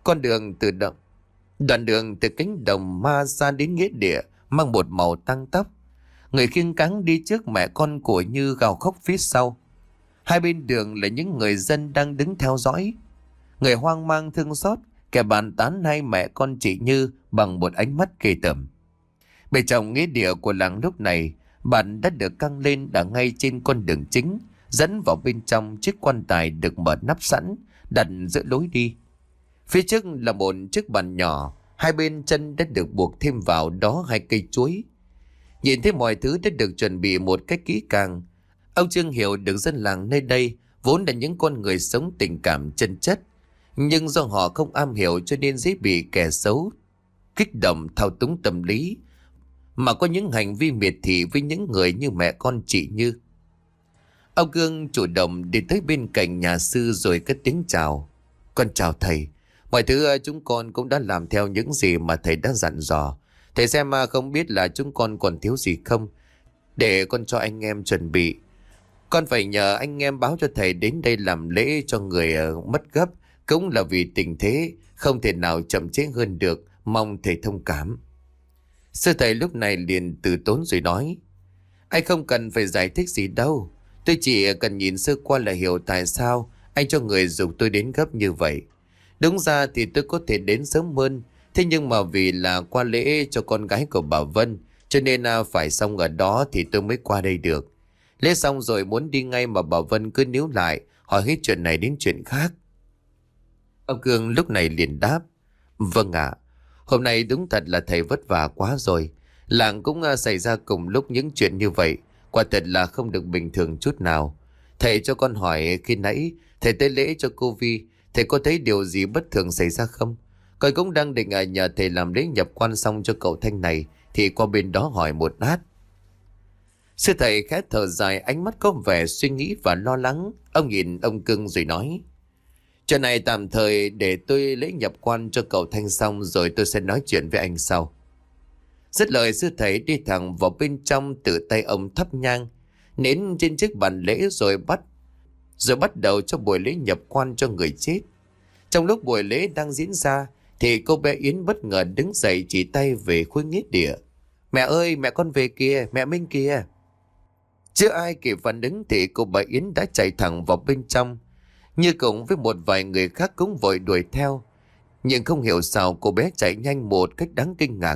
đoạn đường từ cánh đồng ma ra đến nghĩa địa mang một màu tăng tóc. Người khiêng cáng đi trước, mẹ con của Như gào khóc phía sau. Hai bên đường là những người dân đang đứng theo dõi. Người hoang mang thương xót, kẻ bàn tán hai mẹ con chị Như bằng một ánh mắt ghê tởm. Bên trong nghĩa địa của làng lúc này, bàn đã được căng lên ở ngay trên con đường chính, dẫn vào bên trong chiếc quan tài được mở nắp sẵn, đặt giữa lối đi. Phía trước là một chiếc bàn nhỏ, hai bên chân đã được buộc thêm vào đó hai cây chuối. Nhìn thấy mọi thứ đã được chuẩn bị một cách kỹ càng, ông Trương hiểu được dân làng nơi đây vốn là những con người sống tình cảm chân chất, nhưng do họ không am hiểu cho nên dễ bị kẻ xấu kích động thao túng tâm lý, mà có những hành vi miệt thị với những người như mẹ con chị Như. Ông Cương chủ động đi tới bên cạnh nhà sư rồi cất tiếng chào. Con chào thầy. Mọi thứ chúng con cũng đã làm theo những gì mà thầy đã dặn dò. Thầy xem mà không biết là chúng con còn thiếu gì không, để con cho anh em chuẩn bị. Con phải nhờ anh em báo cho thầy đến đây làm lễ cho người mất gấp, cũng là vì tình thế không thể nào chậm trễ hơn được, mong thầy thông cảm. Sư thầy lúc này liền từ tốn rồi nói. Anh không cần phải giải thích gì đâu. Tôi chỉ cần nhìn sơ qua là hiểu tại sao anh cho người giục tôi đến gấp như vậy. Đúng ra thì tôi có thể đến sớm hơn, thế nhưng mà vì là qua lễ cho con gái của bà Vân, cho nên phải xong ở đó thì tôi mới qua đây được. Lễ xong rồi muốn đi ngay mà bà Vân cứ níu lại, hỏi hết chuyện này đến chuyện khác. Ông Cương lúc này liền đáp. Vâng ạ, hôm nay đúng thật là thầy vất vả quá rồi. Làng cũng xảy ra cùng lúc những chuyện như vậy, quả thật là không được bình thường chút nào. Thầy cho con hỏi, khi nãy thầy tới lễ cho cô Vi, thầy có thấy điều gì bất thường xảy ra không? Con cũng đang định nhờ thầy làm lễ nhập quan xong cho cậu Thanh này, thì qua bên đó hỏi một lát. Sư thầy khẽ thở dài, ánh mắt có vẻ suy nghĩ và lo lắng. Ông nhìn ông Cưng rồi nói: Chuyện này tạm thời để tôi lễ nhập quan cho cậu Thanh xong rồi tôi sẽ nói chuyện với anh sau. Dứt lời, sư thầy đi thẳng vào bên trong, tự tay ông thắp nhang nến trên chiếc bàn lễ rồi bắt đầu cho buổi lễ nhập quan cho người chết. Trong lúc buổi lễ đang diễn ra thì cô bé Yến bất ngờ đứng dậy, chỉ tay về khối nghĩa địa: Mẹ ơi, mẹ con về kìa, mẹ Minh kìa. Chưa ai kịp phản ứng thì cô bà Yến đã chạy thẳng vào bên trong. Như cùng với một vài người khác cũng vội đuổi theo. Nhưng không hiểu sao cô bé chạy nhanh một cách đáng kinh ngạc.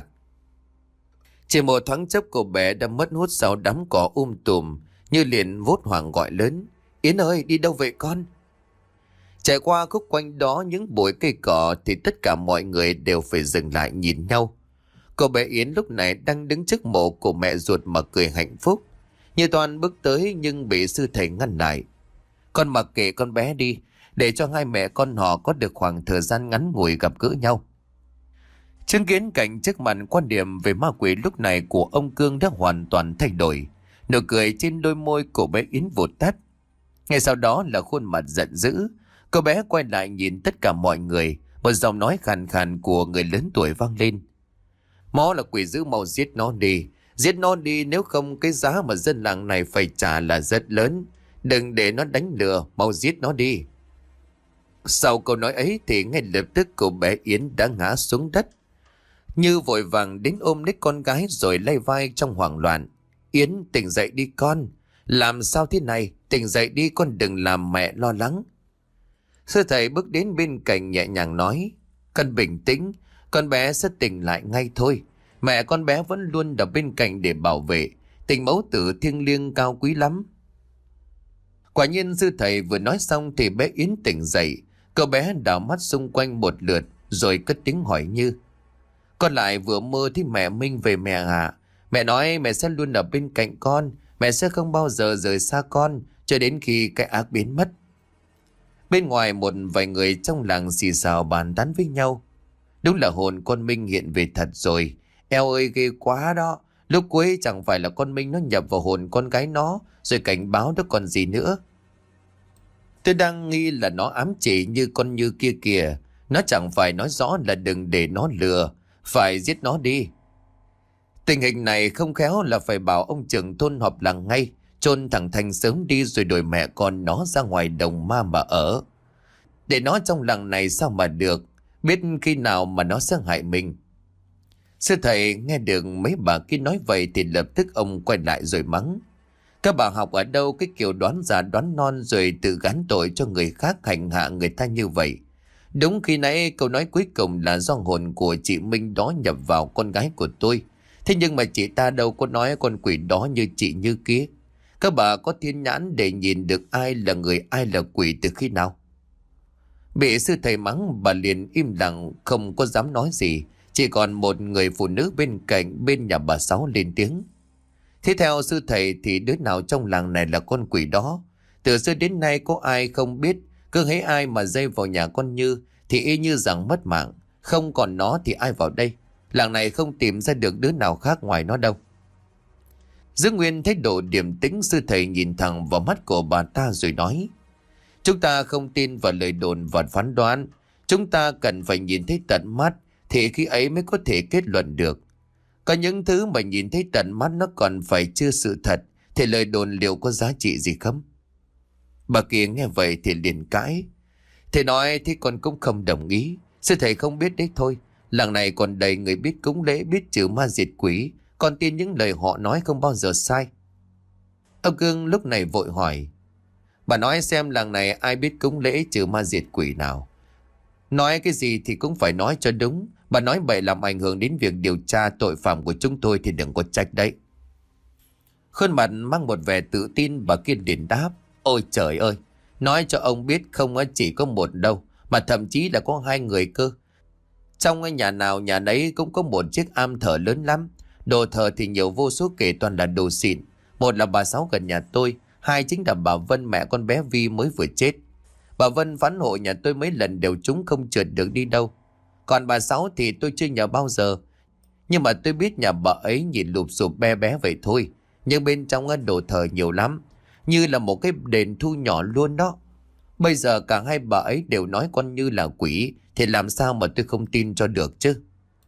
Chỉ một thoáng chốc cô bé đã mất hút sau đám cỏ tùm, như liền vốt hoảng gọi lớn: Yến ơi, đi đâu vậy con? Chạy qua khúc quanh đó những bụi cây cỏ thì tất cả mọi người đều phải dừng lại nhìn nhau. Cô bé Yến lúc này đang đứng trước mộ của mẹ ruột mà cười hạnh phúc. Như Toàn bước tới nhưng bị sư thầy ngăn lại: Con mặc kệ con bé đi, để cho hai mẹ con họ có được khoảng thời gian ngắn ngủi gặp gỡ nhau. Chứng kiến cảnh trước mặt, quan điểm về ma quỷ lúc này của ông Cương đã hoàn toàn thay đổi. Nụ cười trên đôi môi của bé Yến vụt tắt. Ngay sau đó là khuôn mặt giận dữ. Cô bé quay lại nhìn tất cả mọi người. Một giọng nói khàn khàn của người lớn tuổi vang lên: Nó là quỷ dữ, mau giết nó đi. Giết nó đi, nếu không cái giá mà dân làng này phải trả là rất lớn. Đừng để nó đánh lừa, mau giết nó đi. Sau câu nói ấy thì ngay lập tức cô bé Yến đã ngã xuống đất. Như vội vàng đến ôm lấy con gái rồi lay vai trong hoảng loạn: Yến, tỉnh dậy đi con. Làm sao thế này? Tỉnh dậy đi con, đừng làm mẹ lo lắng. Sư thầy bước đến bên cạnh nhẹ nhàng nói: Con bình tĩnh, con bé sẽ tỉnh lại ngay thôi. Mẹ con bé vẫn luôn ở bên cạnh để bảo vệ. Tình mẫu tử thiêng liêng cao quý lắm. Quả nhiên sư thầy vừa nói xong thì bé Yến tỉnh dậy. Cậu bé đảo mắt xung quanh một lượt rồi cất tiếng hỏi Như: Con lại vừa mơ thấy mẹ Minh về mẹ à? Mẹ nói mẹ sẽ luôn ở bên cạnh con. Mẹ sẽ không bao giờ rời xa con cho đến khi cái ác biến mất. Bên ngoài một vài người trong làng xì xào bàn tán với nhau: Đúng là hồn con Minh hiện về thật rồi. Eo ơi, ghê quá đó. Lúc cuối chẳng phải là con Minh nó nhập vào hồn con gái nó rồi cảnh báo đó còn gì nữa. Tôi đang nghi là nó ám chỉ Như con Như kia kìa. Nó chẳng phải nói rõ là đừng để nó lừa, phải giết nó đi. Tình hình này không khéo là phải bảo ông trưởng thôn họp làng ngay, chôn thằng Thành sớm đi rồi đuổi mẹ con nó ra ngoài đồng ma mà ở. Để nó trong làng này sao mà được, biết khi nào mà nó sẽ hại mình. Sư thầy nghe được mấy bà kia nói vậy thì lập tức ông quay lại rồi mắng: Các bà học ở đâu cái kiểu đoán già đoán non rồi tự gán tội cho người khác hành hạ người ta như vậy? Đúng khi nãy câu nói cuối cùng là do hồn của chị Minh đó nhập vào con gái của tôi. Thế nhưng mà chị ta đâu có nói con quỷ đó như chị Như kia. Các bà có thiên nhãn để nhìn được ai là người ai là quỷ từ khi nào? Bị sư thầy mắng, bà liền im lặng không có dám nói gì. Chỉ còn một người phụ nữ bên cạnh bên nhà bà Sáu lên tiếng: Thế theo sư thầy thì đứa nào trong làng này là con quỷ đó? Từ xưa đến nay có ai không biết, cứ thấy ai mà dây vào nhà con Như thì y như rằng mất mạng. Không còn nó thì ai vào đây? Làng này không tìm ra được đứa nào khác ngoài nó đâu. Giữ nguyên thái độ điềm tĩnh, sư thầy nhìn thẳng vào mắt của bà ta rồi nói: Chúng ta không tin vào lời đồn và phán đoán. Chúng ta cần phải nhìn thấy tận mắt thì khi ấy mới có thể kết luận được. Có những thứ mà nhìn thấy tận mắt nó còn phải chưa sự thật thì lời đồn liệu có giá trị gì không? Bà kia nghe vậy thì liền cãi: Thầy nói thì con cũng không đồng ý. Sư thầy không biết đấy thôi. Làng này còn đầy người biết cúng lễ, biết trừ ma diệt quỷ, còn tin những lời họ nói không bao giờ sai. Ông Cương lúc này vội hỏi: Bà nói xem làng này ai biết cúng lễ trừ ma diệt quỷ nào? Nói cái gì thì cũng phải nói cho đúng. Bà nói bậy làm ảnh hưởng đến việc điều tra tội phạm của chúng tôi thì đừng có trách đấy. Khuôn mặt mang một vẻ tự tin, bà kia liền đáp: Ôi trời ơi, nói cho ông biết không chỉ có một đâu, mà thậm chí là có hai người cơ. Trong nhà nào nhà nấy cũng có một chiếc am thờ lớn lắm. Đồ thờ thì nhiều vô số kể, toàn là đồ xịn. Một là bà Sáu gần nhà tôi, hai chính là bà Vân mẹ con bé Vi mới vừa chết. Bà Vân phán hộ nhà tôi mấy lần đều trúng không trượt được đi đâu. Còn bà Sáu thì tôi chưa nhờ bao giờ. Nhưng mà tôi biết nhà bà ấy nhìn lụp xụp be bé vậy thôi. nhưng bên trong đồ thờ nhiều lắm, như là một cái đền thu nhỏ luôn đó. Bây giờ cả hai bà ấy đều nói con Như là quỷ, thì làm sao mà tôi không tin cho được chứ?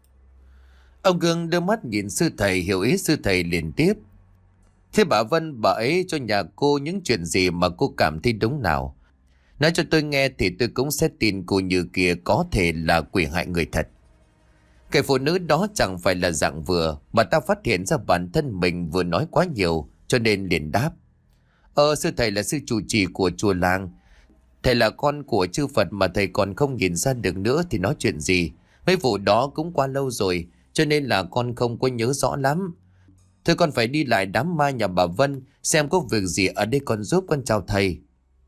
Ông Cương đưa mắt nhìn sư thầy, hiểu ý sư thầy liền tiếp. Thế bà Vân bà ấy cho nhà cô những chuyện gì mà cô cảm thấy đúng nào? Nói cho tôi nghe thì tôi cũng sẽ tin cô Như kia có thể là quỷ hại người thật. Cái phụ nữ đó chẳng phải là dạng vừa, bà ta phát hiện ra bản thân mình vừa nói quá nhiều, cho nên liền đáp. Sư thầy là sư trụ trì của chùa làng. Thầy là con của chư Phật mà thầy còn không nhìn ra được nữa thì nói chuyện gì. Mấy vụ đó cũng qua lâu rồi, cho nên là con không có nhớ rõ lắm. Thôi con phải đi lại đám ma nhà bà Vân, xem có việc gì ở đây con giúp con chào thầy.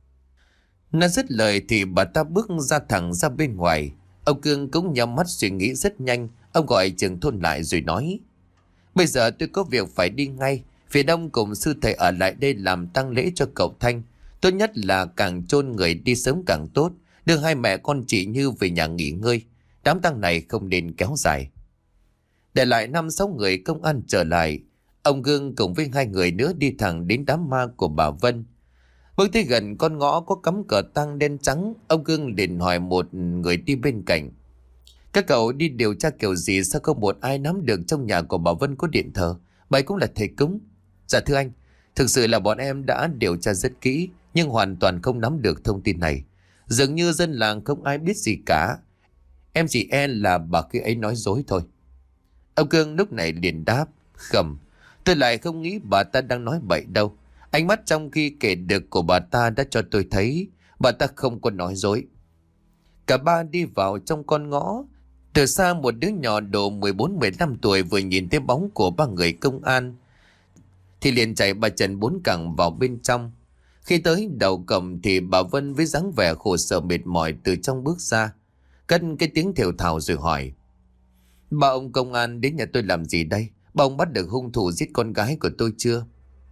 Nó dứt lời thì bà ta bước ra thẳng ra bên ngoài. Ông Cương cũng nhắm mắt suy nghĩ rất nhanh. Ông gọi trưởng thôn lại rồi nói. Bây giờ tôi có việc phải đi ngay. Phía đông cùng sư thầy ở lại đây làm tang lễ cho cậu Thanh. Tốt nhất là càng chôn người đi sớm càng tốt. Đưa hai mẹ con chị Như về nhà nghỉ ngơi. Đám tang này không nên kéo dài. Để lại 5-6 người công an trở lại. Ông Cương cùng với 2 người nữa đi thẳng đến đám ma của bà Vân. Bước tới gần con ngõ có cắm cờ tang đen trắng, ông Cương liền hỏi một người đi bên cạnh. Các cậu đi điều tra kiểu gì sao không một ai nắm được trong nhà của bà Vân có điện thờ? Bà ấy cũng là thầy cúng. Dạ thưa anh, thực sự là bọn em đã điều tra rất kỹ, nhưng hoàn toàn không nắm được thông tin này. Dường như dân làng không ai biết gì cả. Em chỉ là bà kia ấy nói dối thôi. Ông Cương lúc này liền đáp. Khẩm, tôi lại không nghĩ bà ta đang nói bậy đâu. Ánh mắt trong khi kể được của bà ta đã cho tôi thấy bà ta không có nói dối. Cả ba đi vào trong con ngõ. Từ xa một đứa nhỏ độ 14-15 tuổi vừa nhìn thấy bóng của 3 người công an thì liền chạy 3 chân 4 cẳng vào bên trong. Khi tới đầu cổng thì bà Vân với dáng vẻ khổ sở mệt mỏi từ trong bước ra, cất cái tiếng thều thào rồi hỏi. Bà ông công an đến nhà tôi làm gì đây? Bà ông bắt được hung thủ giết con gái của tôi chưa?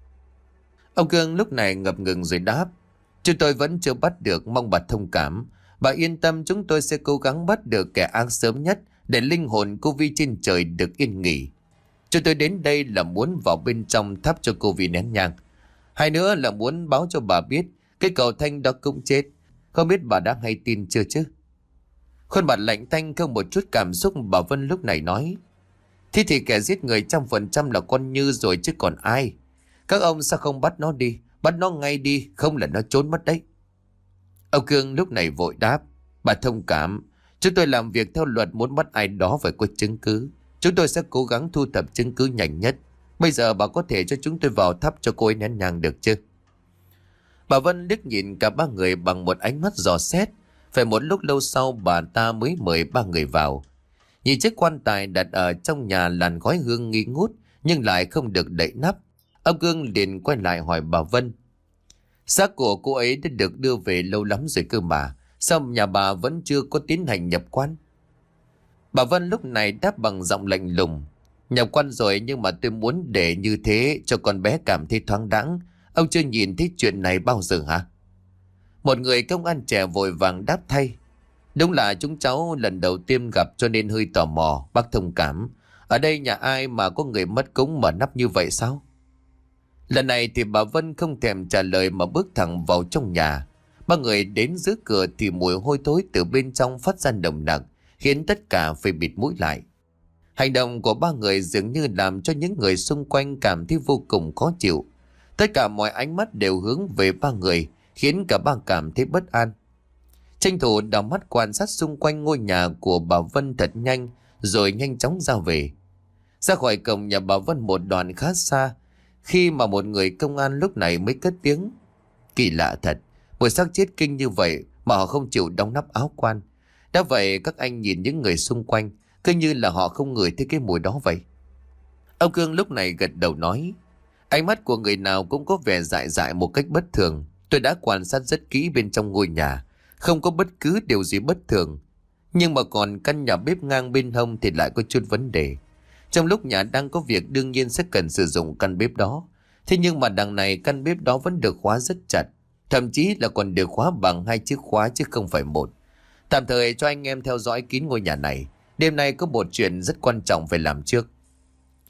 Ông Cương lúc này ngập ngừng rồi đáp. Chúng tôi vẫn chưa bắt được, mong bà thông cảm. Bà yên tâm, chúng tôi sẽ cố gắng bắt được kẻ ác sớm nhất để linh hồn cô Vi trên trời được yên nghỉ. Chúng tôi đến đây là muốn vào bên trong thắp cho cô Vi nén nhang. Hai nữa là muốn báo cho bà biết cái cậu Thanh đó cũng chết. Không biết bà đã hay tin chưa chứ? Khuôn mặt lạnh tanh không một chút cảm xúc, bà Vân lúc này nói. Thế thì kẻ giết người 100% là con Như rồi chứ còn ai. Các ông sao không bắt nó đi? Bắt nó ngay đi, không là nó trốn mất đấy. Ông Cương lúc này vội đáp. Bà thông cảm, chúng tôi làm việc theo luật, muốn bắt ai đó phải có chứng cứ. Chúng tôi sẽ cố gắng thu thập chứng cứ nhanh nhất. Bây giờ bà có thể cho chúng tôi vào thắp cho cô ấy nén nhang được chứ? Bà Vân liếc nhìn cả 3 người bằng một ánh mắt dò xét. Phải một lúc lâu sau bà ta mới mời 3 người vào. Nhìn chiếc quan tài đặt ở trong nhà làn khói hương nghi ngút nhưng lại không được đậy nắp. Ông Cương liền quay lại hỏi bà Vân. Xác của cô ấy đã được đưa về lâu lắm rồi cơ mà. Sao nhà bà vẫn chưa có tiến hành nhập quan? Bà Vân lúc này đáp bằng giọng lạnh lùng. Nhập quan rồi, nhưng mà tôi muốn để như thế cho con bé cảm thấy thoáng đãng. Ông chưa nhìn thấy chuyện này bao giờ hả? Một người công an trẻ vội vàng đáp thay. Đúng là chúng cháu lần đầu tiên gặp cho nên hơi tò mò, bác thông cảm. Ở đây nhà ai mà có người mất cúng mở nắp như vậy sao? Lần này thì bà Vân không thèm trả lời mà bước thẳng vào trong nhà. 3 người đến giữa cửa thì mùi hôi thối từ bên trong phát ra nồng nặc, khiến tất cả phải bịt mũi lại. Hành động của 3 người dường như làm cho những người xung quanh cảm thấy vô cùng khó chịu. Tất cả mọi ánh mắt đều hướng về 3 người, khiến cả 3 cảm thấy bất an. Tranh thủ đảo mắt quan sát xung quanh ngôi nhà của bà Vân thật nhanh, rồi nhanh chóng ra về. Ra khỏi cổng nhà bà Vân một đoạn khá xa, khi mà một người công an lúc này mới cất tiếng. Kỳ lạ thật, một xác chết kinh như vậy mà họ không chịu đóng nắp áo quan. Đã vậy các anh nhìn những người xung quanh, cứ như là họ không ngửi thấy cái mùi đó vậy. Ông Cương lúc này gật đầu nói. Ánh mắt của người nào cũng có vẻ dại dại một cách bất thường. Tôi đã quan sát rất kỹ bên trong ngôi nhà, không có bất cứ điều gì bất thường. Nhưng mà còn căn nhà bếp ngang bên hông thì lại có chút vấn đề. Trong lúc nhà đang có việc đương nhiên sẽ cần sử dụng căn bếp đó. Thế nhưng mà đằng này căn bếp đó vẫn được khóa rất chặt. Thậm chí là còn được khóa bằng 2 chiếc khóa chứ không phải một. Tạm thời cho anh em theo dõi kín ngôi nhà này. Đêm nay có một chuyện rất quan trọng phải làm trước.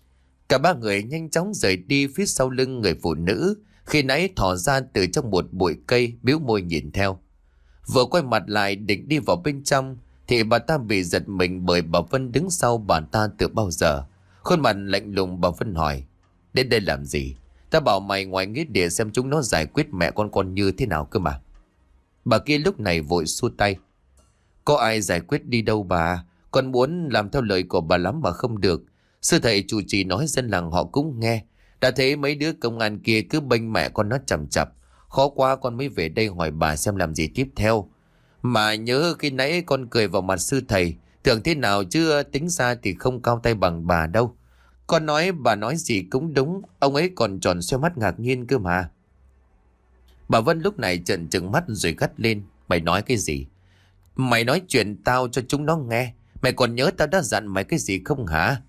Cả ba người nhanh chóng rời đi phía sau lưng người phụ nữ, khi nãy thò ra từ trong một bụi cây, bĩu môi nhìn theo. Vừa quay mặt lại định đi vào bên trong thì bà ta bị giật mình bởi bà Vân đứng sau bà ta từ bao giờ. Khuôn mặt lạnh lùng, bà Vân hỏi: đến đây làm gì? Ta bảo mày ngoài nghĩa địa xem chúng nó giải quyết mẹ con như thế nào cơ mà. Bà kia lúc này vội xua tay: có ai giải quyết đi đâu bà, con muốn làm theo lời của bà lắm mà không được. Sư thầy chủ trì nói dân làng họ cũng nghe. Đã thấy mấy đứa công an kia cứ bênh mẹ con nó chằm chặp, khó quá con mới về đây hỏi bà xem làm gì tiếp theo. Mà nhớ khi nãy con cười vào mặt sư thầy, tưởng thế nào chứ tính ra thì không cao tay bằng bà đâu. Con nói bà nói gì cũng đúng, ông ấy còn tròn xoe mắt ngạc nhiên cơ mà. Bà Vân lúc này trợn trừng mắt rồi gắt lên: mày nói cái gì? Mày nói chuyện tao cho chúng nó nghe, mày còn nhớ tao đã dặn mày cái gì không hả?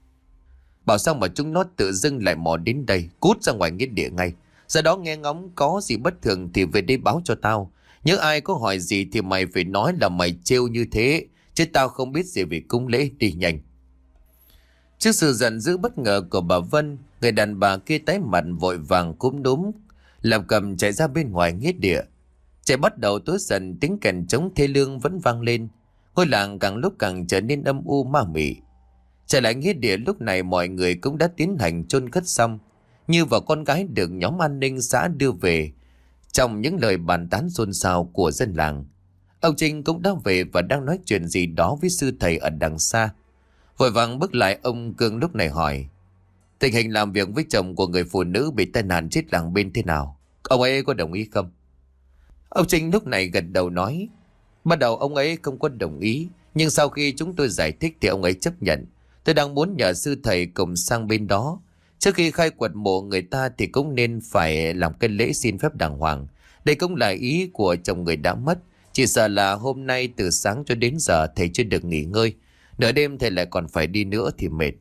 Bảo sao mà chúng nó tự dưng lại mò đến đây, cút ra ngoài nghĩa địa ngay. Ra đó nghe ngóng có gì bất thường thì về đây báo cho tao. Nhớ ai có hỏi gì thì mày phải nói là mày trêu như thế, chứ tao không biết gì về cúng lễ, đi nhanh. Trước sự giận dữ bất ngờ của bà Vân, người đàn bà kia tái mặt vội vàng cúm núm làm cầm chạy ra bên ngoài nghĩa địa. Trời bắt đầu tối dần, tiếng kèn trống thê lương vẫn vang lên. Ngôi làng càng lúc càng trở nên âm u ma mị. Trở lại nghĩa địa lúc này mọi người cũng đã tiến hành chôn cất xong. Như và con gái được nhóm an ninh xã đưa về trong những lời bàn tán xôn xao của dân làng. Ông Trinh cũng đã về và đang nói chuyện gì đó với sư thầy ở đằng xa. Vội vàng bước lại, ông Cương lúc này hỏi: tình hình làm việc với chồng của người phụ nữ bị tai nạn chết làng bên thế nào? Ông ấy có đồng ý không? Ông Trinh lúc này gật đầu nói: ban đầu ông ấy không có đồng ý, nhưng sau khi chúng tôi giải thích thì ông ấy chấp nhận. Tôi đang muốn nhờ sư thầy cùng sang bên đó. Trước khi khai quật mộ người ta thì cũng nên phải làm cái lễ xin phép đàng hoàng. Đây cũng là ý của chồng người đã mất. Chỉ sợ là hôm nay từ sáng cho đến giờ thầy chưa được nghỉ ngơi. Nửa đêm thầy lại còn phải đi nữa thì mệt.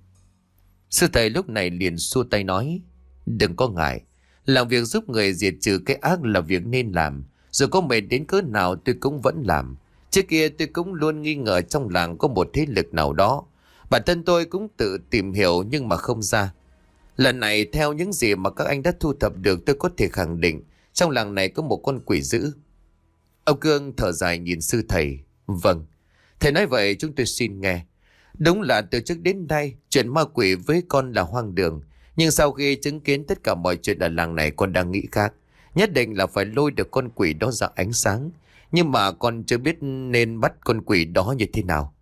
Sư thầy lúc này liền xua tay nói: đừng có ngại. Làm việc giúp người diệt trừ cái ác là việc nên làm. Dù có mệt đến cỡ nào tôi cũng vẫn làm. Trước kia tôi cũng luôn nghi ngờ trong làng có một thế lực nào đó. Bản thân tôi cũng tự tìm hiểu nhưng mà không ra. Lần này theo những gì mà các anh đã thu thập được, tôi có thể khẳng định trong làng này có một con quỷ dữ. Ông Cương thở dài nhìn sư thầy: vâng, thầy nói vậy chúng tôi xin nghe. Đúng là từ trước đến nay chuyện ma quỷ với con là hoang đường. Nhưng sau khi chứng kiến tất cả mọi chuyện ở làng này, con đang nghĩ khác. Nhất định là phải lôi được con quỷ đó ra ánh sáng. Nhưng mà con chưa biết nên bắt con quỷ đó như thế nào.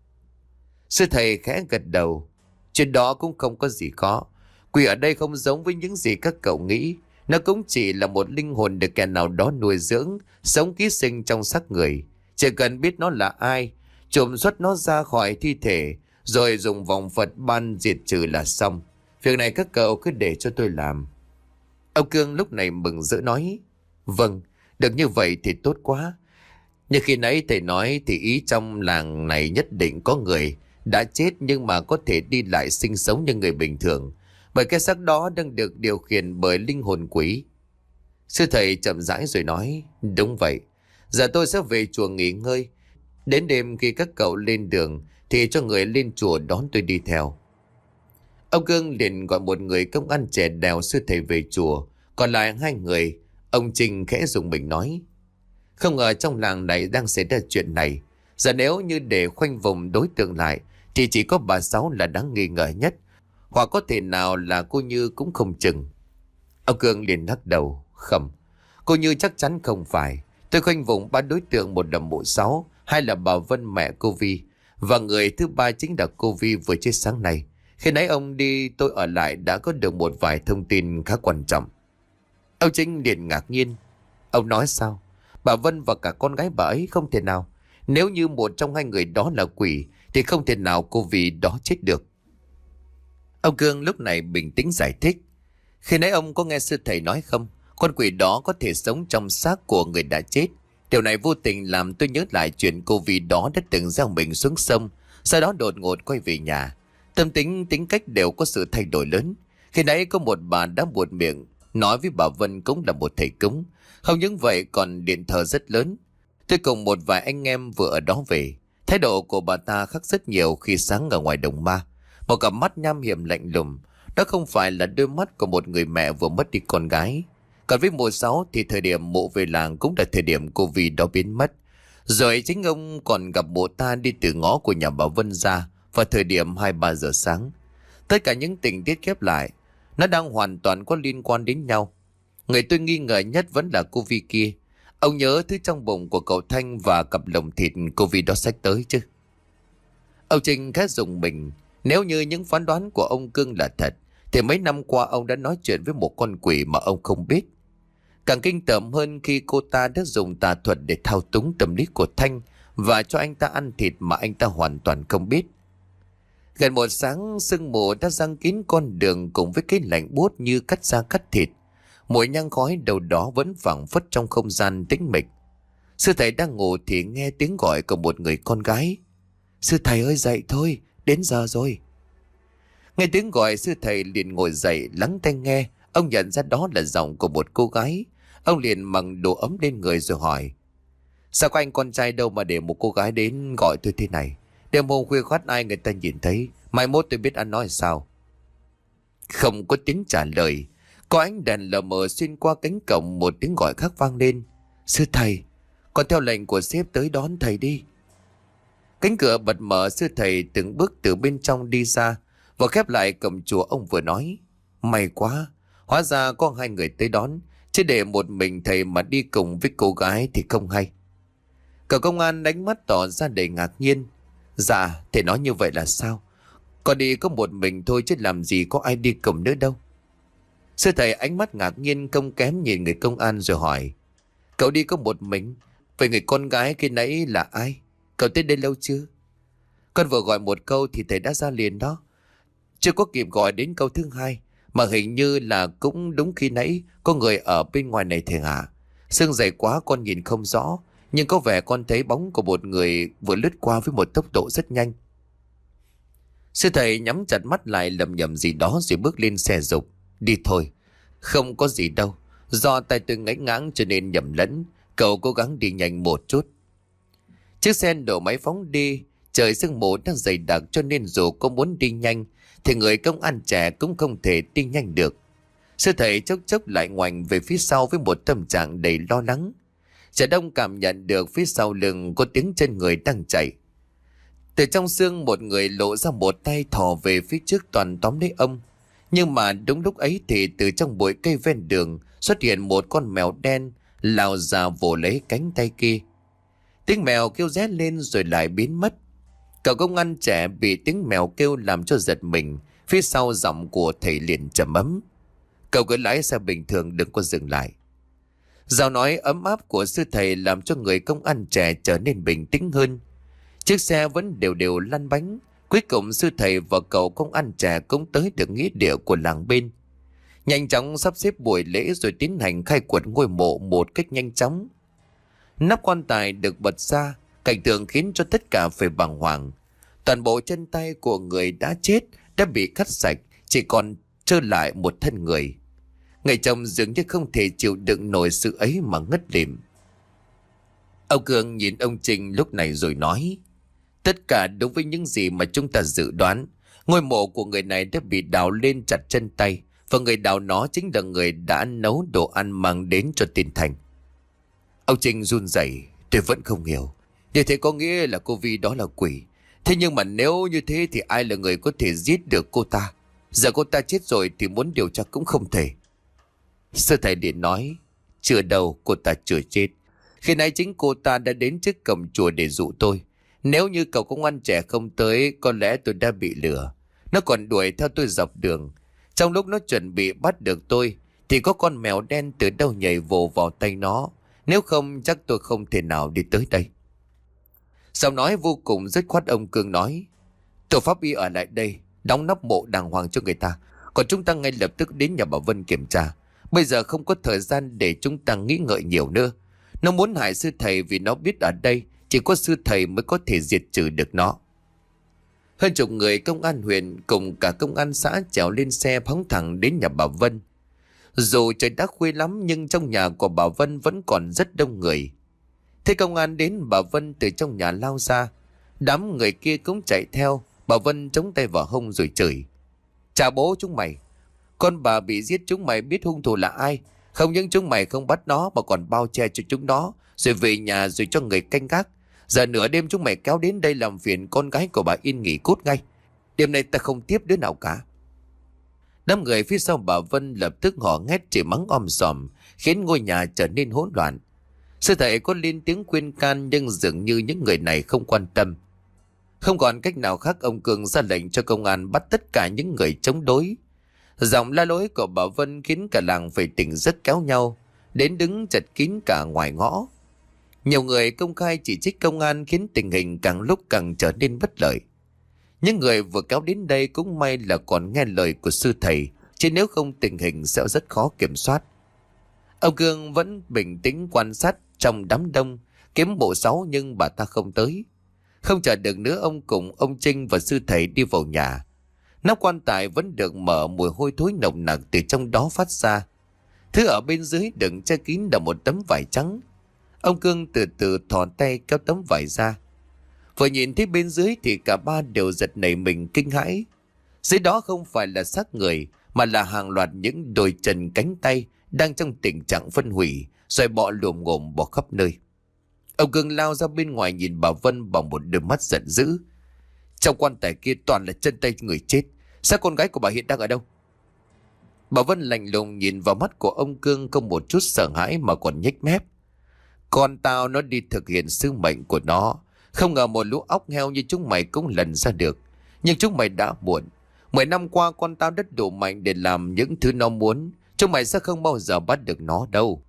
Sư thầy khẽ gật đầu: chuyện đó cũng không có gì khó. Quỷ ở đây không giống với những gì các cậu nghĩ. Nó cũng chỉ là một linh hồn được kẻ nào đó nuôi dưỡng, sống ký sinh trong xác người. Chỉ cần biết nó là ai, trộm xuất nó ra khỏi thi thể, rồi dùng vòng Phật ban diệt trừ là xong. Việc này các cậu cứ để cho tôi làm. Ông Cương lúc này mừng rỡ nói: vâng, được như vậy thì tốt quá. Như khi nãy thầy nói thì ý trong làng này nhất định có người đã chết nhưng mà có thể đi lại sinh sống như người bình thường, bởi cái xác đó đang được điều khiển bởi linh hồn quỷ. Sư thầy chậm rãi rồi nói: đúng vậy. Giờ tôi sẽ về chùa nghỉ ngơi. Đến đêm khi các cậu lên đường thì cho người lên chùa đón tôi đi theo. Ông Cương liền gọi một người công an trẻ đèo sư thầy về chùa. Còn lại hai người, ông Trinh khẽ dùng mình nói: không ngờ trong làng này đang xảy ra chuyện này. Giờ nếu như để khoanh vùng đối tượng lại thì chỉ có bà Sáu là đáng nghi ngờ nhất. Hoặc có thể nào là cô Như cũng không chừng. Ông Cương liền lắc đầu: không, cô Như chắc chắn không phải. Tôi khoanh vùng ba đối tượng, một là mụ Sáu, hai là bà Vân mẹ cô Vi, và người thứ ba chính là cô Vi vừa chết sáng nay. Khi nãy ông đi tôi ở lại đã có được một vài thông tin khá quan trọng. Ông Chính liền ngạc nhiên: ông nói sao? Bà Vân và cả con gái bà ấy không thể nào. Nếu như một trong hai người đó là quỷ thì không thể nào cô Vi đó chết được. Ông Cương lúc này bình tĩnh giải thích: khi nãy ông có nghe sư thầy nói không? Con quỷ đó có thể sống trong xác của người đã chết. Điều này vô tình làm tôi nhớ lại chuyện cô Vi đó đã từng gieo mình xuống sông, sau đó đột ngột quay về nhà. Tâm tính, tính cách đều có sự thay đổi lớn. Khi nãy có một bà đã buột miệng nói với bà Vân cũng là một thầy cúng. Không những vậy còn điện thờ rất lớn. Tôi cùng một vài anh em vừa ở đó về. Thái độ của bà ta khác rất nhiều khi sáng ở ngoài đồng ma. Một cặp mắt nham hiểm lạnh lùng, Đó không phải là đôi mắt của một người mẹ vừa mất đi con gái. Còn với mùa 6 thì thời điểm mộ về làng cũng là thời điểm cô Vi đó biến mất. Rồi chính ông còn gặp mộ ta đi từ ngõ của nhà bà Vân ra vào thời điểm 2-3 giờ sáng. Tất cả những tình tiết khép lại, nó đang hoàn toàn có liên quan đến nhau. Người tôi nghi ngờ nhất vẫn là cô Vi kia. Ông nhớ thứ trong bụng của cậu Thanh và cặp lồng thịt cô Vi đó xách tới chứ? Ông Trinh khá rùng mình. Nếu như những phán đoán của ông Cương là thật, thì mấy năm qua ông đã nói chuyện với một con quỷ mà ông không biết. Càng kinh tởm hơn khi cô ta đã dùng tà thuật để thao túng tâm lý của Thanh và cho anh ta ăn thịt mà anh ta hoàn toàn không biết. Gần một sáng, sương mù đã giăng kín con đường cùng với cái lạnh buốt như cắt da cắt thịt. Mùi nhang khói đầu đó vẫn phảng phất trong không gian tĩnh mịch. Sư thầy đang ngủ thì nghe tiếng gọi của một người con gái. Sư thầy ơi, dậy thôi, đến giờ rồi. Nghe tiếng gọi, sư thầy liền ngồi dậy lắng tai nghe. Ông nhận ra đó là giọng của một cô gái. Ông liền mặc đồ ấm lên người rồi hỏi: Sao có anh con trai đâu mà để một cô gái đến gọi tôi thế này? Đêm hôm khuya khoắt ai người ta nhìn thấy, mai mốt tôi biết ăn nói sao. Không có tiếng trả lời. Có ánh đèn lờ mờ xuyên qua cánh cổng, một tiếng gọi khác vang lên: Sư thầy, con theo lệnh của sếp tới đón thầy đi. Cánh cửa bật mở, sư thầy từng bước từ bên trong đi ra và khép lại cổng chùa. Ông vừa nói: May quá, hóa ra có hai người tới đón, chứ để một mình thầy mà đi cùng với cô gái thì không hay. Cậu công an đánh mắt tỏ ra đầy ngạc nhiên. Dạ, thầy nói như vậy là sao? Con đi có một mình thôi chứ làm gì có ai đi cùng nữa đâu. Sư thầy ánh mắt ngạc nhiên không kém nhìn người công an rồi hỏi: Cậu đi có một mình? Vậy người con gái khi nãy là ai? Cậu tới đây lâu chưa? Con vừa gọi một câu thì thầy đã ra liền đó. Chưa có kịp gọi đến câu thứ hai mà hình như là cũng đúng khi nãy có người ở bên ngoài này thầy hả? Sương dày quá con nhìn không rõ, nhưng có vẻ con thấy bóng của một người vừa lướt qua với một tốc độ rất nhanh. Sư thầy nhắm chặt mắt lại lẩm nhẩm gì đó rồi bước lên xe giục: Đi thôi. Không có gì đâu, do tay tôi ngãnh ngãng cho nên nhầm lẫn. Cậu cố gắng đi nhanh một chút. Chiếc xe đổ máy phóng đi. Trời sương mù đang dày đặc cho nên dù có muốn đi nhanh thì người công an trẻ cũng không thể đi nhanh được. Sư thầy chốc chốc lại ngoảnh về phía sau với một tâm trạng đầy lo lắng. Trẻ Đông cảm nhận được phía sau lưng có tiếng chân người đang chạy. Từ trong sương một người lộ ra một tay thò về phía trước toàn tóm lấy ông. Nhưng mà đúng lúc ấy thì từ trong bụi cây ven đường xuất hiện một con mèo đen lao ra vồ lấy cánh tay kia. Tiếng mèo kêu rét lên rồi lại biến mất. Cậu công an trẻ bị tiếng mèo kêu làm cho giật mình. Phía sau giọng của thầy liền trầm ấm: Cậu cứ lái xe bình thường, đừng có dừng lại. Giọng nói ấm áp của sư thầy làm cho người công an trẻ trở nên bình tĩnh hơn. Chiếc xe vẫn đều đều lăn bánh. Cuối cùng sư thầy và cậu công an trẻ cũng tới được nghĩa địa của làng bên. Nhanh chóng sắp xếp buổi lễ rồi tiến hành khai quật ngôi mộ một cách nhanh chóng. Nắp quan tài được bật ra, cảnh tượng khiến cho tất cả phải bàng hoàng. Toàn bộ chân tay của người đã chết đã bị cắt sạch, chỉ còn trơ lại một thân người. Người chồng dường như không thể chịu đựng nổi sự ấy mà ngất lịm. Ông Cường nhìn ông Trình lúc này rồi nói: Tất cả đúng với những gì mà chúng ta dự đoán. Ngôi mộ của người này đã bị đào lên chặt chân tay, và người đào nó chính là người đã nấu đồ ăn mang đến cho tiên Thành. Ông Trình run rẩy: Tôi vẫn không hiểu. Như thế có nghĩa là cô Vi đó là quỷ. Thế nhưng mà nếu như thế thì ai là người có thể giết được cô ta? Giờ cô ta chết rồi thì muốn điều tra cũng không thể. Sư thầy điện nói: Chưa đâu, cô ta chưa chết. Khi nãy chính cô ta đã đến trước cổng chùa để dụ tôi. Nếu như cậu công an trẻ không tới, có lẽ tôi đã bị lừa. Nó còn đuổi theo tôi dọc đường. Trong lúc nó chuẩn bị bắt được tôi thì có con mèo đen từ đâu nhảy vồ vào tay nó. Nếu không chắc tôi không thể nào đi tới đây. Giọng nói vô cùng dứt khoát, ông Cương nói: Tổ pháp y ở lại đây, đóng nắp mộ đàng hoàng cho người ta. Còn chúng ta ngay lập tức đến nhà bà Vân kiểm tra. Bây giờ không có thời gian để chúng ta nghĩ ngợi nhiều nữa. Nó muốn hại sư thầy vì nó biết ở đây chỉ có sư thầy mới có thể diệt trừ được nó. Hơn chục người công an huyện cùng cả công an xã trèo lên xe phóng thẳng đến nhà bà Vân. Dù trời đã khuya lắm nhưng trong nhà của bà Vân vẫn còn rất đông người. Thế công an đến, bà Vân từ trong nhà lao ra. Đám người kia cũng chạy theo. Bà Vân chống tay vào hông rồi chửi: Trả bố chúng mày. Con bà bị giết, chúng mày biết hung thủ là ai. Không những chúng mày không bắt nó mà còn bao che cho chúng nó, rồi về nhà rồi cho người canh gác. Giờ nửa đêm chúng mày kéo đến đây làm phiền con gái của bà Yên nghỉ cút ngay. Đêm nay ta không tiếp đứa nào cả. Đám người phía sau bà Vân lập tức hò hét chỉ mắng om sòm, khiến ngôi nhà trở nên hỗn loạn. Sư thầy có lên tiếng khuyên can nhưng dường như những người này không quan tâm. Không còn cách nào khác, ông Cường ra lệnh cho công an bắt tất cả những người chống đối. Giọng la lối của bà Vân khiến cả làng phải tỉnh giấc kéo nhau đến đứng chật kín cả ngoài ngõ. Nhiều người công khai chỉ trích công an khiến tình hình càng lúc càng trở nên bất lợi. Những người vừa kéo đến đây cũng may là còn nghe lời của sư thầy, chứ nếu không tình hình sẽ rất khó kiểm soát. Ông Cương vẫn bình tĩnh quan sát trong đám đông, kiếm bộ sáu nhưng bà ta không tới. Không chờ được nữa, ông cùng ông Trinh và sư thầy đi vào nhà. Nắp quan tài vẫn được mở, mùi hôi thối nồng nặc từ trong đó phát ra. Thứ ở bên dưới đựng che kín là một tấm vải trắng. Ông Cương từ từ thò tay kéo tấm vải ra. Vừa nhìn thấy bên dưới thì cả ba đều giật nảy mình kinh hãi. Dưới đó không phải là xác người mà là hàng loạt những đôi chân cánh tay đang trong tình trạng phân hủy, rồi bọ lồm ngồm bò khắp nơi. Ông Cương lao ra bên ngoài nhìn bà Vân bằng một đôi mắt giận dữ. Trong quan tài kia toàn là chân tay người chết. Sao con gái của bà hiện đang ở đâu? Bà Vân lạnh lùng nhìn vào mắt của ông Cương, không một chút sợ hãi mà còn nhếch mép. Con tao nó đi thực hiện sứ mệnh của nó. Không ngờ một lũ óc heo như chúng mày cũng lần ra được. Nhưng chúng mày đã muộn. 10 năm qua con tao rất đủ mạnh để làm những thứ nó muốn. Chúng mày sẽ không bao giờ bắt được nó đâu.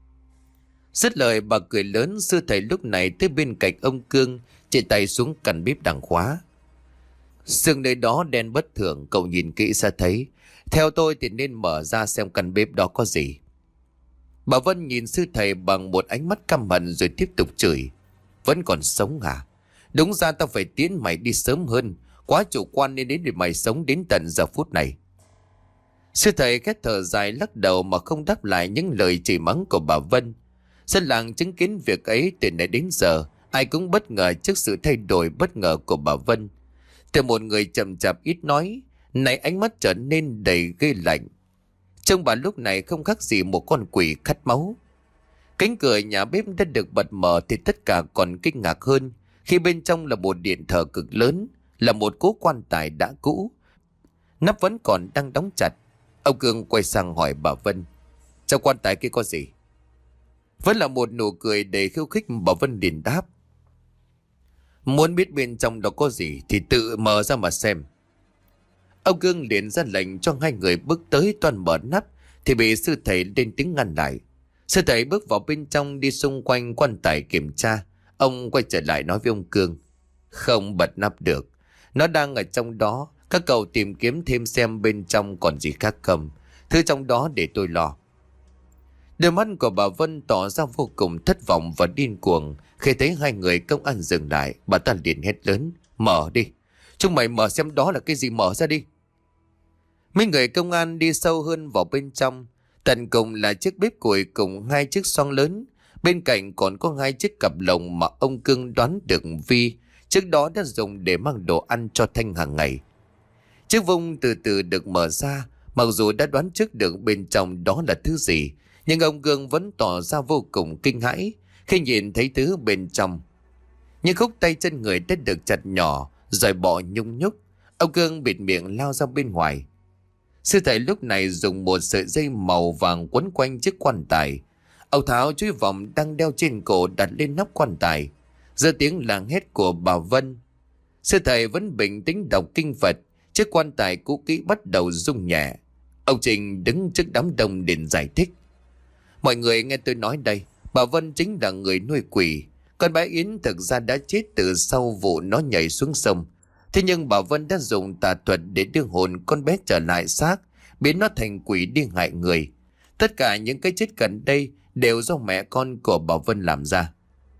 Dứt lời bà cười lớn. Sư thầy lúc này tới bên cạnh ông Cương, chỉ tay xuống căn bếp đang khóa. Sương nơi đó đen bất thường, cậu nhìn kỹ sẽ thấy. Theo tôi thì nên mở ra xem căn bếp đó có gì. Bà Vân nhìn sư thầy bằng một ánh mắt căm hận rồi tiếp tục chửi. Vẫn còn sống à? Đúng ra tao phải tiến mày đi sớm hơn. Quá chủ quan nên đến để mày sống đến tận giờ phút này. Sư thầy khét thở dài lắc đầu mà không đáp lại những lời chửi mắng của bà Vân. Dân làng chứng kiến việc ấy từ nãy đến giờ, ai cũng bất ngờ trước sự thay đổi bất ngờ của bà Vân. Từ một người chậm chạp ít nói, nay ánh mắt trở nên đầy ghê lạnh. Trông bà lúc này không khác gì một con quỷ khát máu. Cánh cửa nhà bếp đã được bật mở thì tất cả còn kinh ngạc hơn khi bên trong là một điện thờ cực lớn, là một cố quan tài đã cũ. Nắp vẫn còn đang đóng chặt. Ông Cương quay sang hỏi bà Vân. Trong quan tài kia có gì? Vẫn là một nụ cười đầy khiêu khích. Bà Vân liền đáp. Muốn biết bên trong đó có gì thì tự mở ra mà xem. Ông Cương liền ra lệnh cho hai người bước tới toàn mở nắp thì bị sư thầy lên tiếng ngăn lại. Sư thầy bước vào bên trong đi xung quanh quan tài kiểm tra. Ông quay trở lại nói với ông Cương. Không bật nắp được. Nó đang ở trong đó. Các cậu tìm kiếm thêm xem bên trong còn gì khác không. Thứ trong đó để tôi lo. Đôi mắt của bà Vân tỏ ra vô cùng thất vọng và điên cuồng. Khi thấy hai người công an dừng lại, bà ta liền hét lớn. Mở đi. Chúng mày mở xem đó là cái gì, mở ra đi. Mấy người công an đi sâu hơn vào bên trong. Tận cùng là chiếc bếp củi cùng hai chiếc xoong lớn. Bên cạnh còn có hai chiếc cặp lồng mà ông Cương đoán được Vi trước đó đã dùng để mang đồ ăn cho Thanh hàng ngày. Chiếc vung từ từ được mở ra. Mặc dù đã đoán trước được bên trong đó là thứ gì, nhưng ông Cương vẫn tỏ ra vô cùng kinh hãi khi nhìn thấy thứ bên trong. Những khúc tay chân người đã được chặt nhỏ rồi bỏ nhung nhúc. Ông Cương bịt miệng lao ra bên ngoài. Sư thầy lúc này dùng một sợi dây màu vàng quấn quanh chiếc quan tài. Ông tháo chuỗi vòng đang đeo trên cổ đặt lên nắp quan tài. Giờ tiếng làng hét của bà Vân. Sư thầy vẫn bình tĩnh đọc kinh Phật. Chiếc quan tài cũ kỹ bắt đầu rung nhẹ. Ông Trình đứng trước đám đông để giải thích. Mọi người nghe tôi nói đây. Bà Vân chính là người nuôi quỷ. Con bé Yến thực ra đã chết từ sau vụ nó nhảy xuống sông. Thế nhưng bà Vân đã dùng tà thuật để đưa hồn con bé trở lại xác, biến nó thành quỷ đi hại người. Tất cả những cái chết gần đây đều do mẹ con của bà Vân làm ra.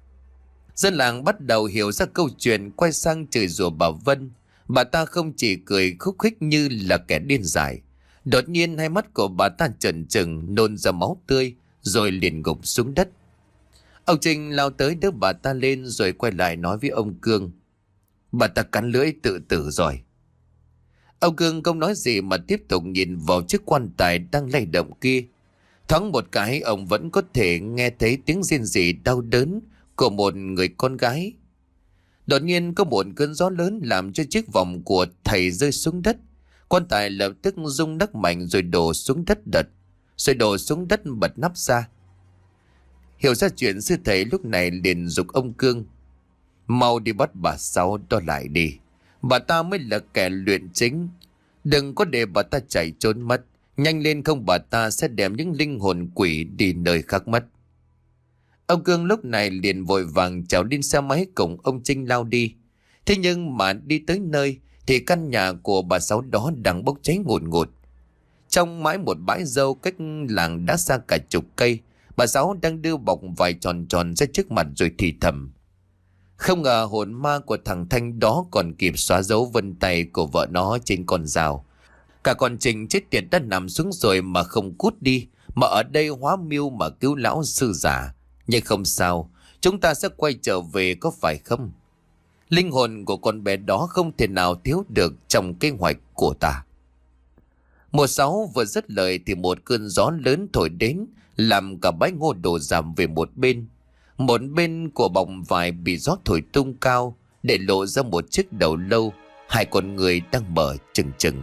Dân làng bắt đầu hiểu ra câu chuyện, quay sang chửi rủa bà Vân. Bà ta không chỉ cười khúc khích như là kẻ điên dại. Đột nhiên hai mắt của bà ta trợn trừng, nôn ra máu tươi, rồi liền gục xuống đất. Ông Trinh lao tới đỡ bà ta lên rồi quay lại nói với ông Cương. Bà ta cắn lưỡi tự tử rồi. Ông Cương không nói gì mà tiếp tục nhìn vào chiếc quan tài đang lay động kia. Thoáng một cái ông vẫn có thể nghe thấy tiếng rên rỉ đau đớn của một người con gái. Đột nhiên có một cơn gió lớn làm cho chiếc vòng của thầy rơi xuống đất. Quan tài lập tức rung lắc mạnh rồi đổ xuống đất bật nắp ra. Hiểu ra chuyện, sư thầy lúc này liền giục ông Cương: mau đi bắt bà Sáu đó lại đi. Bà ta mới là kẻ luyện chính. Đừng có để bà ta chạy trốn mất. Nhanh lên không bà ta sẽ đem những linh hồn quỷ đi nơi khác mất. Ông Cương lúc này liền vội vàng trèo lên xe máy cùng ông Trinh lao đi. Thế nhưng mà đi tới nơi thì căn nhà của bà Sáu đó đang bốc cháy ngùn ngụt. Trong mãi một bãi dâu cách làng đã xa cả chục cây, bà Sáu đang đưa bọc vải tròn tròn ra trước mặt rồi thì thầm: không ngờ hồn ma của thằng Thanh đó còn kịp xóa dấu vân tay của vợ nó trên con rào. Cả con Trình chết tiệt đã nằm xuống rồi mà không cút đi, mà ở đây hóa mưu mà cứu lão sư giả. Nhưng không sao, chúng ta sẽ quay trở về có phải không? Linh hồn của con bé đó không thể nào thiếu được trong kế hoạch của ta. Mùa 6 vừa dứt lời thì một cơn gió lớn thổi đến, làm cả bãi ngô đổ giảm về một bên. Một bên của bọc vải bị gió thổi tung cao, để lộ ra một chiếc đầu lâu, hai con người đang mở chừng chừng.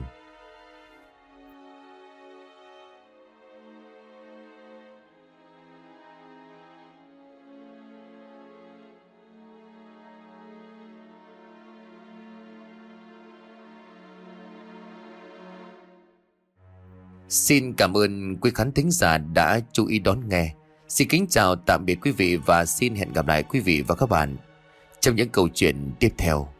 Xin cảm ơn quý khán thính giả đã chú ý đón nghe. Xin kính chào tạm biệt quý vị và xin hẹn gặp lại quý vị và các bạn trong những câu chuyện tiếp theo.